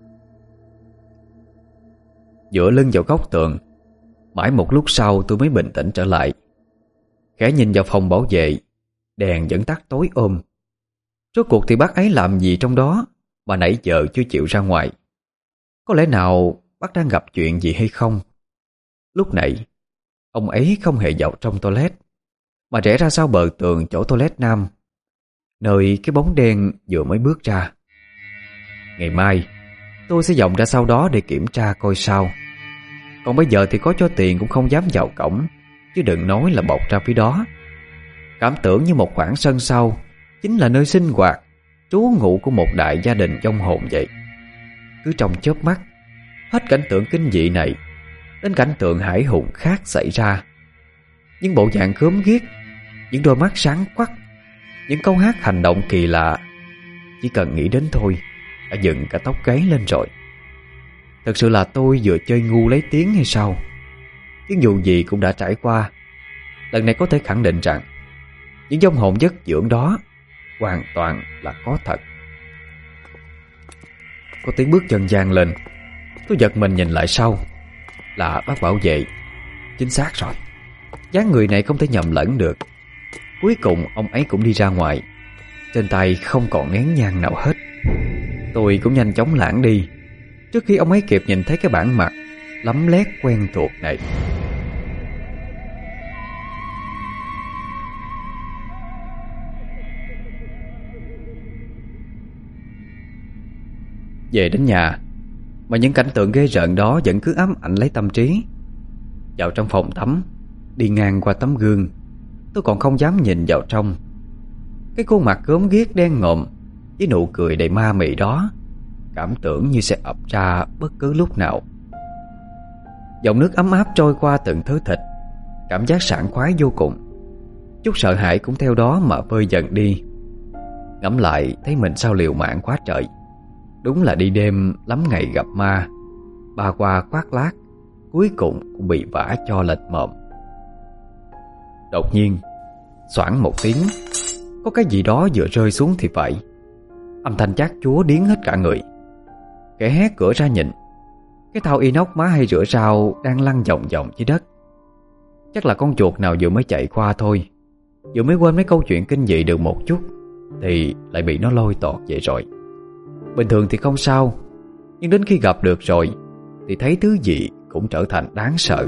Dựa lưng vào góc tường, mãi một lúc sau tôi mới bình tĩnh trở lại. Khẽ nhìn vào phòng bảo vệ, đèn vẫn tắt tối ôm. Rốt cuộc thì bác ấy làm gì trong đó mà nãy giờ chưa chịu ra ngoài? Có lẽ nào bác đang gặp chuyện gì hay không? Lúc nãy ông ấy không hề vào trong toilet, mà rẽ ra sau bờ tường chỗ toilet nam, nơi cái bóng đen vừa mới bước ra. Ngày mai tôi sẽ vòng ra sau đó để kiểm tra coi sao. Còn bây giờ thì có cho tiền cũng không dám vào cổng, chứ đừng nói là bọc ra phía đó. Cảm tưởng như một khoảng sân sau chính là nơi sinh hoạt, trú ngụ của một đại gia đình vong hồn vậy. Cứ trong chớp mắt, hết cảnh tượng kinh dị này đến cảnh tượng hãi hùng khác xảy ra. Những bộ dạng khớm ghiếc, những đôi mắt sáng quắc Những câu hát hành động kỳ lạ, chỉ cần nghĩ đến thôi đã dựng cả tóc gáy lên rồi. Thật sự là tôi vừa chơi ngu lấy tiếng hay sao? Chứ dù gì cũng đã trải qua. Lần này có thể khẳng định rằng những vong hồn giấc dưỡng đó hoàn toàn là có thật. Có tiếng bước chân vang lên. Tôi giật mình nhìn lại sau. Là bác bảo vệ. Chính xác rồi, dáng người này không thể nhầm lẫn được. Cuối cùng ông ấy cũng đi ra ngoài, trên tay không còn nén nhang nào hết. Tôi cũng nhanh chóng lảng đi, trước khi ông ấy kịp nhìn thấy cái bản mặt lấm lét quen thuộc này. Về đến nhà mà những cảnh tượng ghê rợn đó vẫn cứ ám ảnh lấy tâm trí. Vào trong phòng tắm, đi ngang qua tấm gương, tôi còn không dám nhìn vào trong. Cái khuôn mặt gớm ghiếc đen ngòm với nụ cười đầy ma mị đó, cảm tưởng như sẽ ập ra bất cứ lúc nào. Dòng nước ấm áp trôi qua từng thớ thịt, cảm giác sảng khoái vô cùng. Chút sợ hãi cũng theo đó mà vơi dần đi. Ngẫm lại thấy mình sao liều mạng quá trời. Đúng là đi đêm lắm ngày gặp ma, ba qua khoác lác, cuối cùng cũng bị vả cho lệch mồm. Đột nhiên xoảng một tiếng, có cái gì đó vừa rơi xuống thì phải. Âm thanh chát chúa điếng hết cả người. Kẻ hé cửa ra nhìn, cái thau inox má hay rửa rau đang lăn vòng vòng dưới đất. Chắc là con chuột nào vừa mới chạy qua thôi, vừa mới quên mấy câu chuyện kinh dị được một chút thì lại bị nó lôi tọt vậy rồi. Bình thường thì không sao, nhưng đến khi gặp được rồi thì thấy thứ gì cũng trở thành đáng sợ.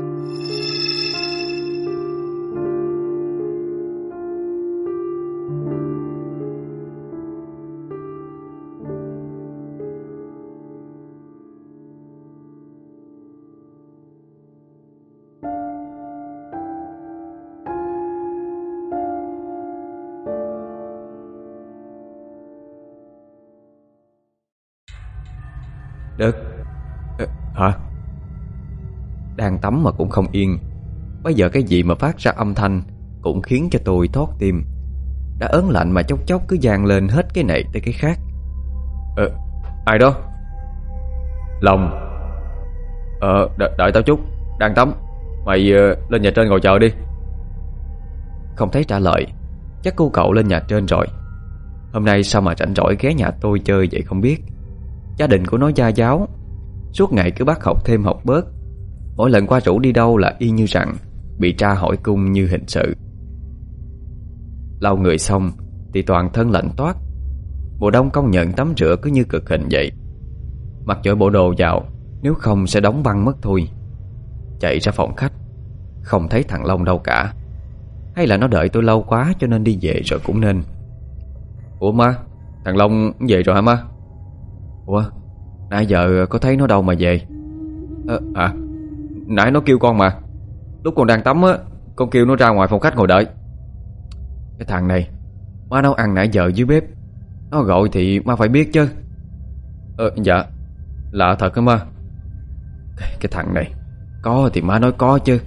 Đất à, hả? Đang tắm mà cũng không yên. Bây giờ cái gì mà phát ra âm thanh cũng khiến cho tôi thót tim. Đã ớn lạnh mà chốc chốc cứ vang lên hết cái này tới cái khác. Ờ, ai đó? Long. Ờ, đ- đợi tao chút, đang tắm. Mày uh, lên nhà trên ngồi chờ đi. Không thấy trả lời. Chắc cô cậu lên nhà trên rồi. Hôm nay sao mà rảnh rỗi ghé nhà tôi chơi vậy không biết. Gia đình của nó gia giáo, suốt ngày cứ bắt học thêm học bớt. Mỗi lần qua rủ đi đâu là y như rằng bị tra hỏi cung như hình sự. Lau người xong thì toàn thân lạnh toát. Mùa đông công nhận tắm rửa cứ như cực hình vậy. Mặc dội bộ đồ vào, nếu không sẽ đóng băng mất thôi. Chạy ra phòng khách, không thấy thằng Long đâu cả. Hay là nó đợi tôi lâu quá cho nên đi về rồi cũng nên. Ủa má, thằng Long về rồi hả má? Ủa, nãy giờ có thấy nó đâu mà về? Ờ, à, nãy nó kêu con mà. Lúc con đang tắm á, con kêu nó ra ngoài phòng khách ngồi đợi. Cái thằng này, má nấu ăn nãy giờ dưới bếp. Nó gọi thì má phải biết chứ. Ờ, dạ, lạ thật hả má? Cái, cái thằng này, có thì má nói có chứ.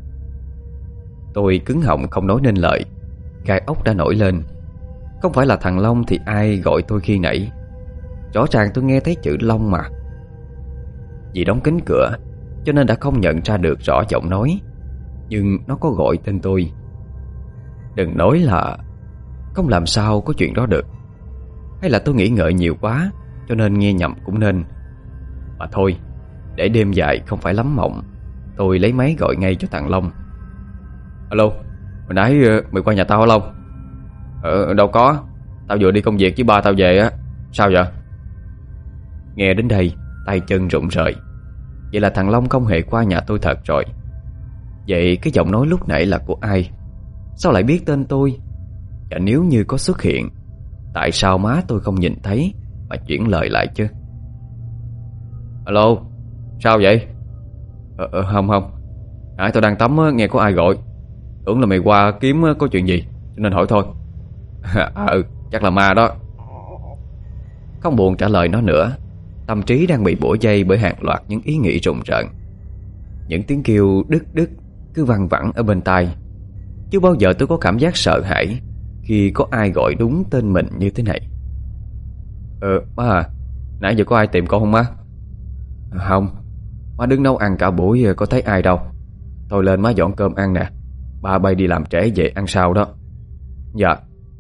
Tôi cứng họng không nói nên lời. Gai ốc đã nổi lên. Không phải là thằng Long thì ai gọi tôi khi nãy. Rõ ràng tôi nghe thấy chữ Long mà. Vì đóng kín cửa cho nên đã không nhận ra được rõ giọng nói, nhưng nó có gọi tên tôi. Đừng nói là không làm sao có chuyện đó được. Hay là tôi nghĩ ngợi nhiều quá cho nên nghe nhầm cũng nên. Mà thôi, để đêm dài không phải lắm mộng, tôi lấy máy gọi ngay cho thằng Long. Alo, hồi nãy mày qua nhà tao hả Long? Ờ, đâu có. Tao vừa đi công việc với ba tao về á. Sao vậy? Nghe đến đây, tay chân rụng rời. Vậy là thằng Long không hề qua nhà tôi thật rồi. Vậy cái giọng nói lúc nãy là của ai? Sao lại biết tên tôi? Và nếu như có xuất hiện, tại sao má tôi không nhìn thấy mà chuyển lời lại chứ? Alo, sao vậy? Ờ, ờ không không nãy tôi đang tắm nghe có ai gọi. Tưởng là mày qua kiếm có chuyện gì cho nên hỏi thôi. Ừ, chắc là ma đó. Không buồn trả lời nó nữa. Tâm trí đang bị bủa dây bởi hàng loạt những ý nghĩ rùng rợn. Những tiếng kêu đứt đứt cứ văng vẳng ở bên tai. Chưa bao giờ tôi có cảm giác sợ hãi khi có ai gọi đúng tên mình như thế này. Ờ má à, nãy giờ có ai tìm con không má? Không, má đứng nấu ăn cả buổi có thấy ai đâu. Thôi lên má dọn cơm ăn nè, ba bay đi làm trễ về ăn sau đó. Dạ.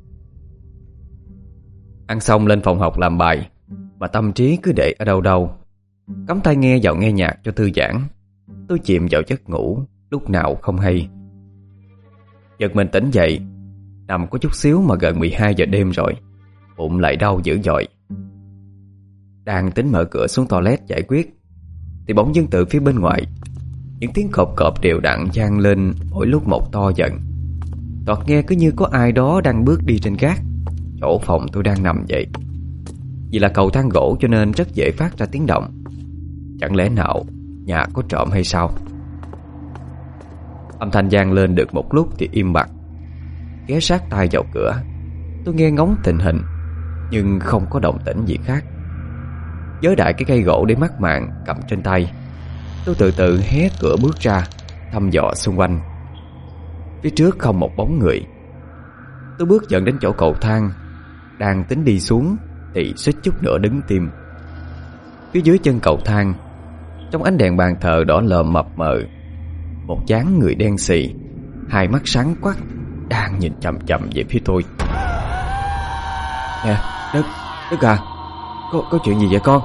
Ăn xong lên phòng học làm bài, mà tâm trí cứ để ở đâu đâu. Cắm tai nghe vào nghe nhạc cho thư giãn. Tôi chìm vào giấc ngủ lúc nào không hay. Giật mình tỉnh dậy, nằm có chút xíu mà gần mười hai giờ đêm rồi, bụng lại đau dữ dội. Đang tính mở cửa xuống toilet giải quyết thì bỗng dưng từ phía bên ngoài những tiếng cộp cộp đều đặn vang lên mỗi lúc một to dần. Toạt nghe cứ như có ai đó đang bước đi trên gác chỗ phòng tôi đang nằm vậy. Vì là cầu thang gỗ cho nên rất dễ phát ra tiếng động. Chẳng lẽ nào nhà có trộm hay sao? Âm thanh vang lên được một lúc thì im bặt. Ghé sát tai vào cửa, tôi nghe ngóng tình hình nhưng không có động tĩnh gì khác. Giới đại cái cây gỗ để mắc mạng cầm trên tay, tôi từ từ hé cửa bước ra, thăm dò xung quanh. Phía trước không một bóng người. Tôi bước dần đến chỗ cầu thang, đang tính đi xuống thì suýt chút nữa đứng tim. Phía dưới chân cầu thang, trong ánh đèn bàn thờ đỏ lòm mập mờ, một dáng người đen xì, hai mắt sáng quắc, đang nhìn chằm chằm về phía tôi. Nè, Đức, Đức à, có, có chuyện gì vậy con?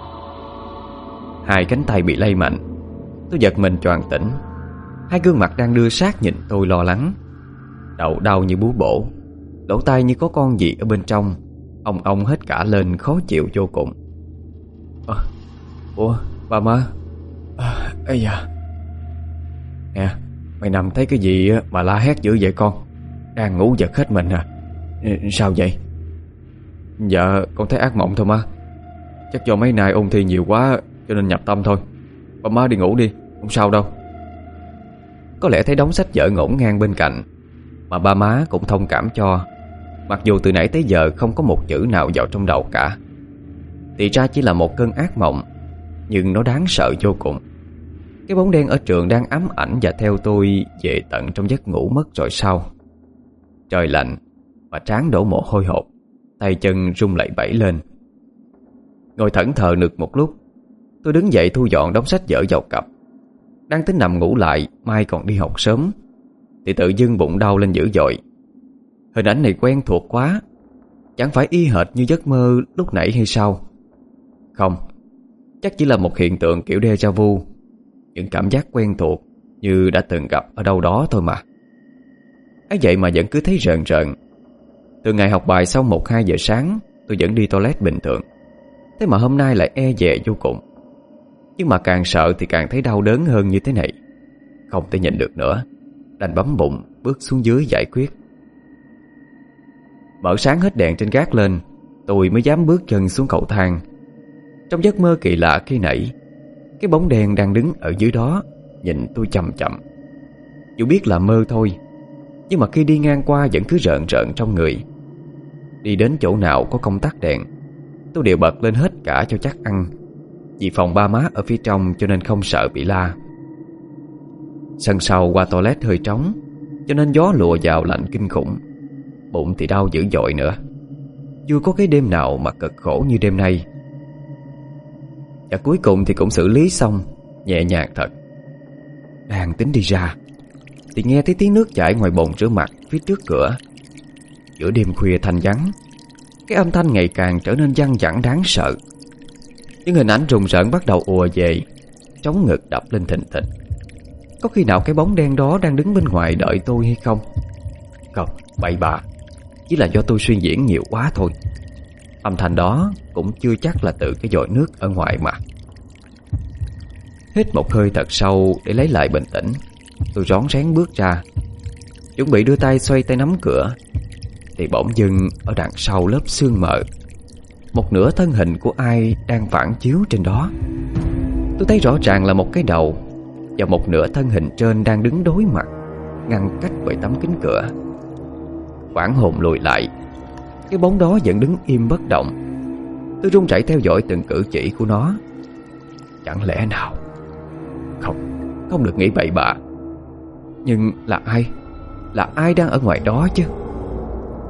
Hai cánh tay bị lay mạnh. Tôi giật mình choàng tỉnh. Hai gương mặt đang đưa sát nhìn tôi lo lắng. Đầu đau như búa bổ, lỗ tai như có con gì ở bên trong, ong ong hết cả lên khó chịu vô cùng. à, Ủa, ba má à, ây da. Nè, mày nằm thấy cái gì mà la hét dữ vậy con? Đang ngủ giật hết mình à? Sao vậy? Dạ, con thấy ác mộng thôi má. Chắc do mấy nay ôn thi nhiều quá cho nên nhập tâm thôi. Ba má đi ngủ đi, không sao đâu. Có lẽ thấy đống sách vở ngổn ngang bên cạnh mà ba má cũng thông cảm cho, mặc dù từ nãy tới giờ không có một chữ nào vào trong đầu cả. Thì ra chỉ là một cơn ác mộng, nhưng nó đáng sợ vô cùng. Cái bóng đen ở trường đang ám ảnh và theo tôi về tận trong giấc ngủ mất rồi sao? Trời lạnh mà trán đổ mồ hôi hột, tay chân run lẩy bẩy lên. Ngồi thẫn thờ được một lúc, tôi đứng dậy thu dọn đống sách vở vào cặp. Đang tính nằm ngủ lại, mai còn đi học sớm, thì tự dưng bụng đau lên dữ dội. Hình ảnh này quen thuộc quá, chẳng phải y hệt như giấc mơ lúc nãy hay sao? Không, chắc chỉ là một hiện tượng kiểu déjà vu, những cảm giác quen thuộc như đã từng gặp ở đâu đó thôi mà. Ấy vậy mà vẫn cứ thấy rợn rợn. Từ ngày học bài xong một hai giờ sáng, tôi vẫn đi toilet bình thường. Thế mà hôm nay lại e dè vô cùng. Nhưng mà càng sợ thì càng thấy đau đớn hơn như thế này. Không thể nhịn được nữa, đành bấm bụng bước xuống dưới giải quyết. Mở sáng hết đèn trên gác lên, tôi mới dám bước chân xuống cầu thang. Trong giấc mơ kỳ lạ khi nãy, cái bóng đen đang đứng ở dưới đó nhìn tôi chằm chằm. Dù biết là mơ thôi, nhưng mà khi đi ngang qua vẫn cứ rợn rợn trong người. Đi đến chỗ nào có công tắc đèn, tôi đều bật lên hết cả cho chắc ăn, vì phòng ba má ở phía trong cho nên không sợ bị la. Sân sau qua toilet hơi trống, cho nên gió lùa vào lạnh kinh khủng. Bụng thì đau dữ dội nữa. Chưa có cái đêm nào mà cực khổ như đêm nay. Và cuối cùng thì cũng xử lý xong, nhẹ nhàng thật. Đang tính đi ra thì nghe thấy tiếng nước chảy ngoài bồn rửa mặt phía trước cửa. Giữa đêm khuya thanh vắng, cái âm thanh ngày càng trở nên văng vẳng đáng sợ. Những hình ảnh rùng rợn bắt đầu ùa về, trống ngực đập lên thình thịch. Có khi nào cái bóng đen đó đang đứng bên ngoài đợi tôi hay không? Không, bậy bạ, chỉ là do tôi suy diễn nhiều quá thôi. Âm thanh đó cũng chưa chắc là từ cái vòi nước ở ngoài mà. Hít một hơi thật sâu để lấy lại bình tĩnh, tôi rón rén bước ra, chuẩn bị đưa tay xoay tay nắm cửa, thì bỗng dưng ở đằng sau lớp sương mờ, một nửa thân hình của ai đang phản chiếu trên đó. Tôi thấy rõ ràng là một cái đầu, và một nửa thân hình trên đang đứng đối mặt, ngăn cách bởi tấm kính cửa. Quảng hồn lùi lại, cái bóng đó vẫn đứng im bất động. Tôi run rẩy theo dõi từng cử chỉ của nó. Chẳng lẽ nào? Không, không được nghĩ bậy bạ. Nhưng là ai? Là ai đang ở ngoài đó chứ?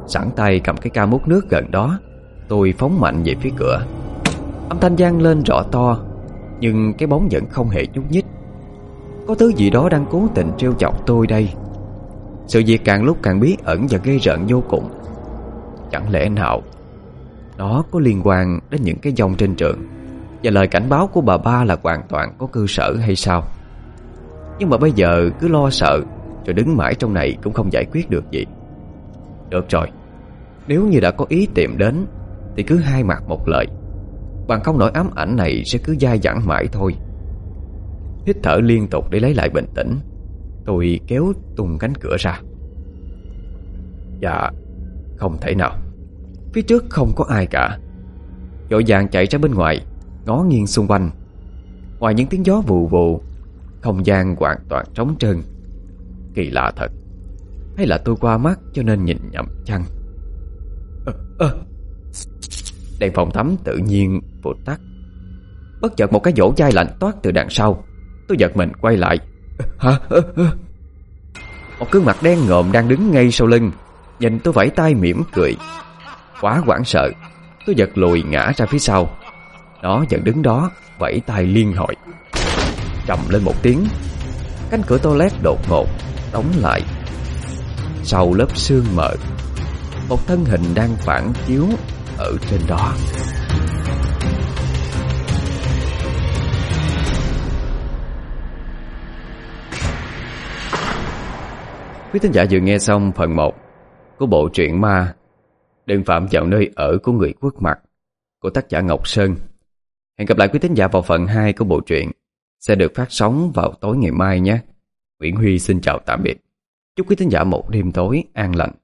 Sẵn tay cầm cái ca múc nước gần đó, tôi phóng mạnh về phía cửa. Âm thanh vang lên rõ to, nhưng cái bóng vẫn không hề nhúc nhích. Có thứ gì đó đang cố tình trêu chọc tôi đây. Sự việc càng lúc càng bí ẩn và gây rợn vô cùng. Chẳng lẽ nào nó có liên quan đến những cái dòng trên trường và lời cảnh báo của bà ba là hoàn toàn có cơ sở hay sao? Nhưng mà bây giờ cứ lo sợ rồi đứng mãi trong này cũng không giải quyết được gì. Được rồi, nếu như đã có ý tìm đến thì cứ hai mặt một lời, bằng không nỗi ám ảnh này sẽ cứ dai dẳng mãi thôi. Hít thở liên tục để lấy lại bình tĩnh, tôi kéo tung cánh cửa ra. Dạ, không thể nào. Phía trước không có ai cả. Vội vàng chạy ra bên ngoài, ngó nghiêng xung quanh. Ngoài những tiếng gió vù vù, không gian hoàn toàn trống trơn. Kỳ lạ thật. Hay là tôi qua mắt cho nên nhìn nhầm chăng? Ơ, ơ. Đèn phòng tắm tự nhiên vụt tắt. Bất chợt một cái vỗ chai lạnh toát từ đằng sau. Tôi giật mình quay lại. Hả? Một gương mặt đen ngòm đang đứng ngay sau lưng, nhìn tôi vẫy tay mỉm cười. Quá hoảng sợ, tôi giật lùi ngã ra phía sau. Nó vẫn đứng đó vẫy tay liên hồi. Trầm lên một tiếng, cánh cửa toilet đột ngột đóng lại. Sau lớp sương mờ, một thân hình đang phản chiếu ở trên đó. Quý thính giả vừa nghe xong phần một của bộ truyện ma Đừng phạm vào nơi ở của người khuất mặt của tác giả Ngọc Sơn. Hẹn gặp lại quý thính giả vào phần hai của bộ truyện sẽ được phát sóng vào tối ngày mai nhé. Nguyễn Huy xin chào tạm biệt. Chúc quý thính giả một đêm tối an lành.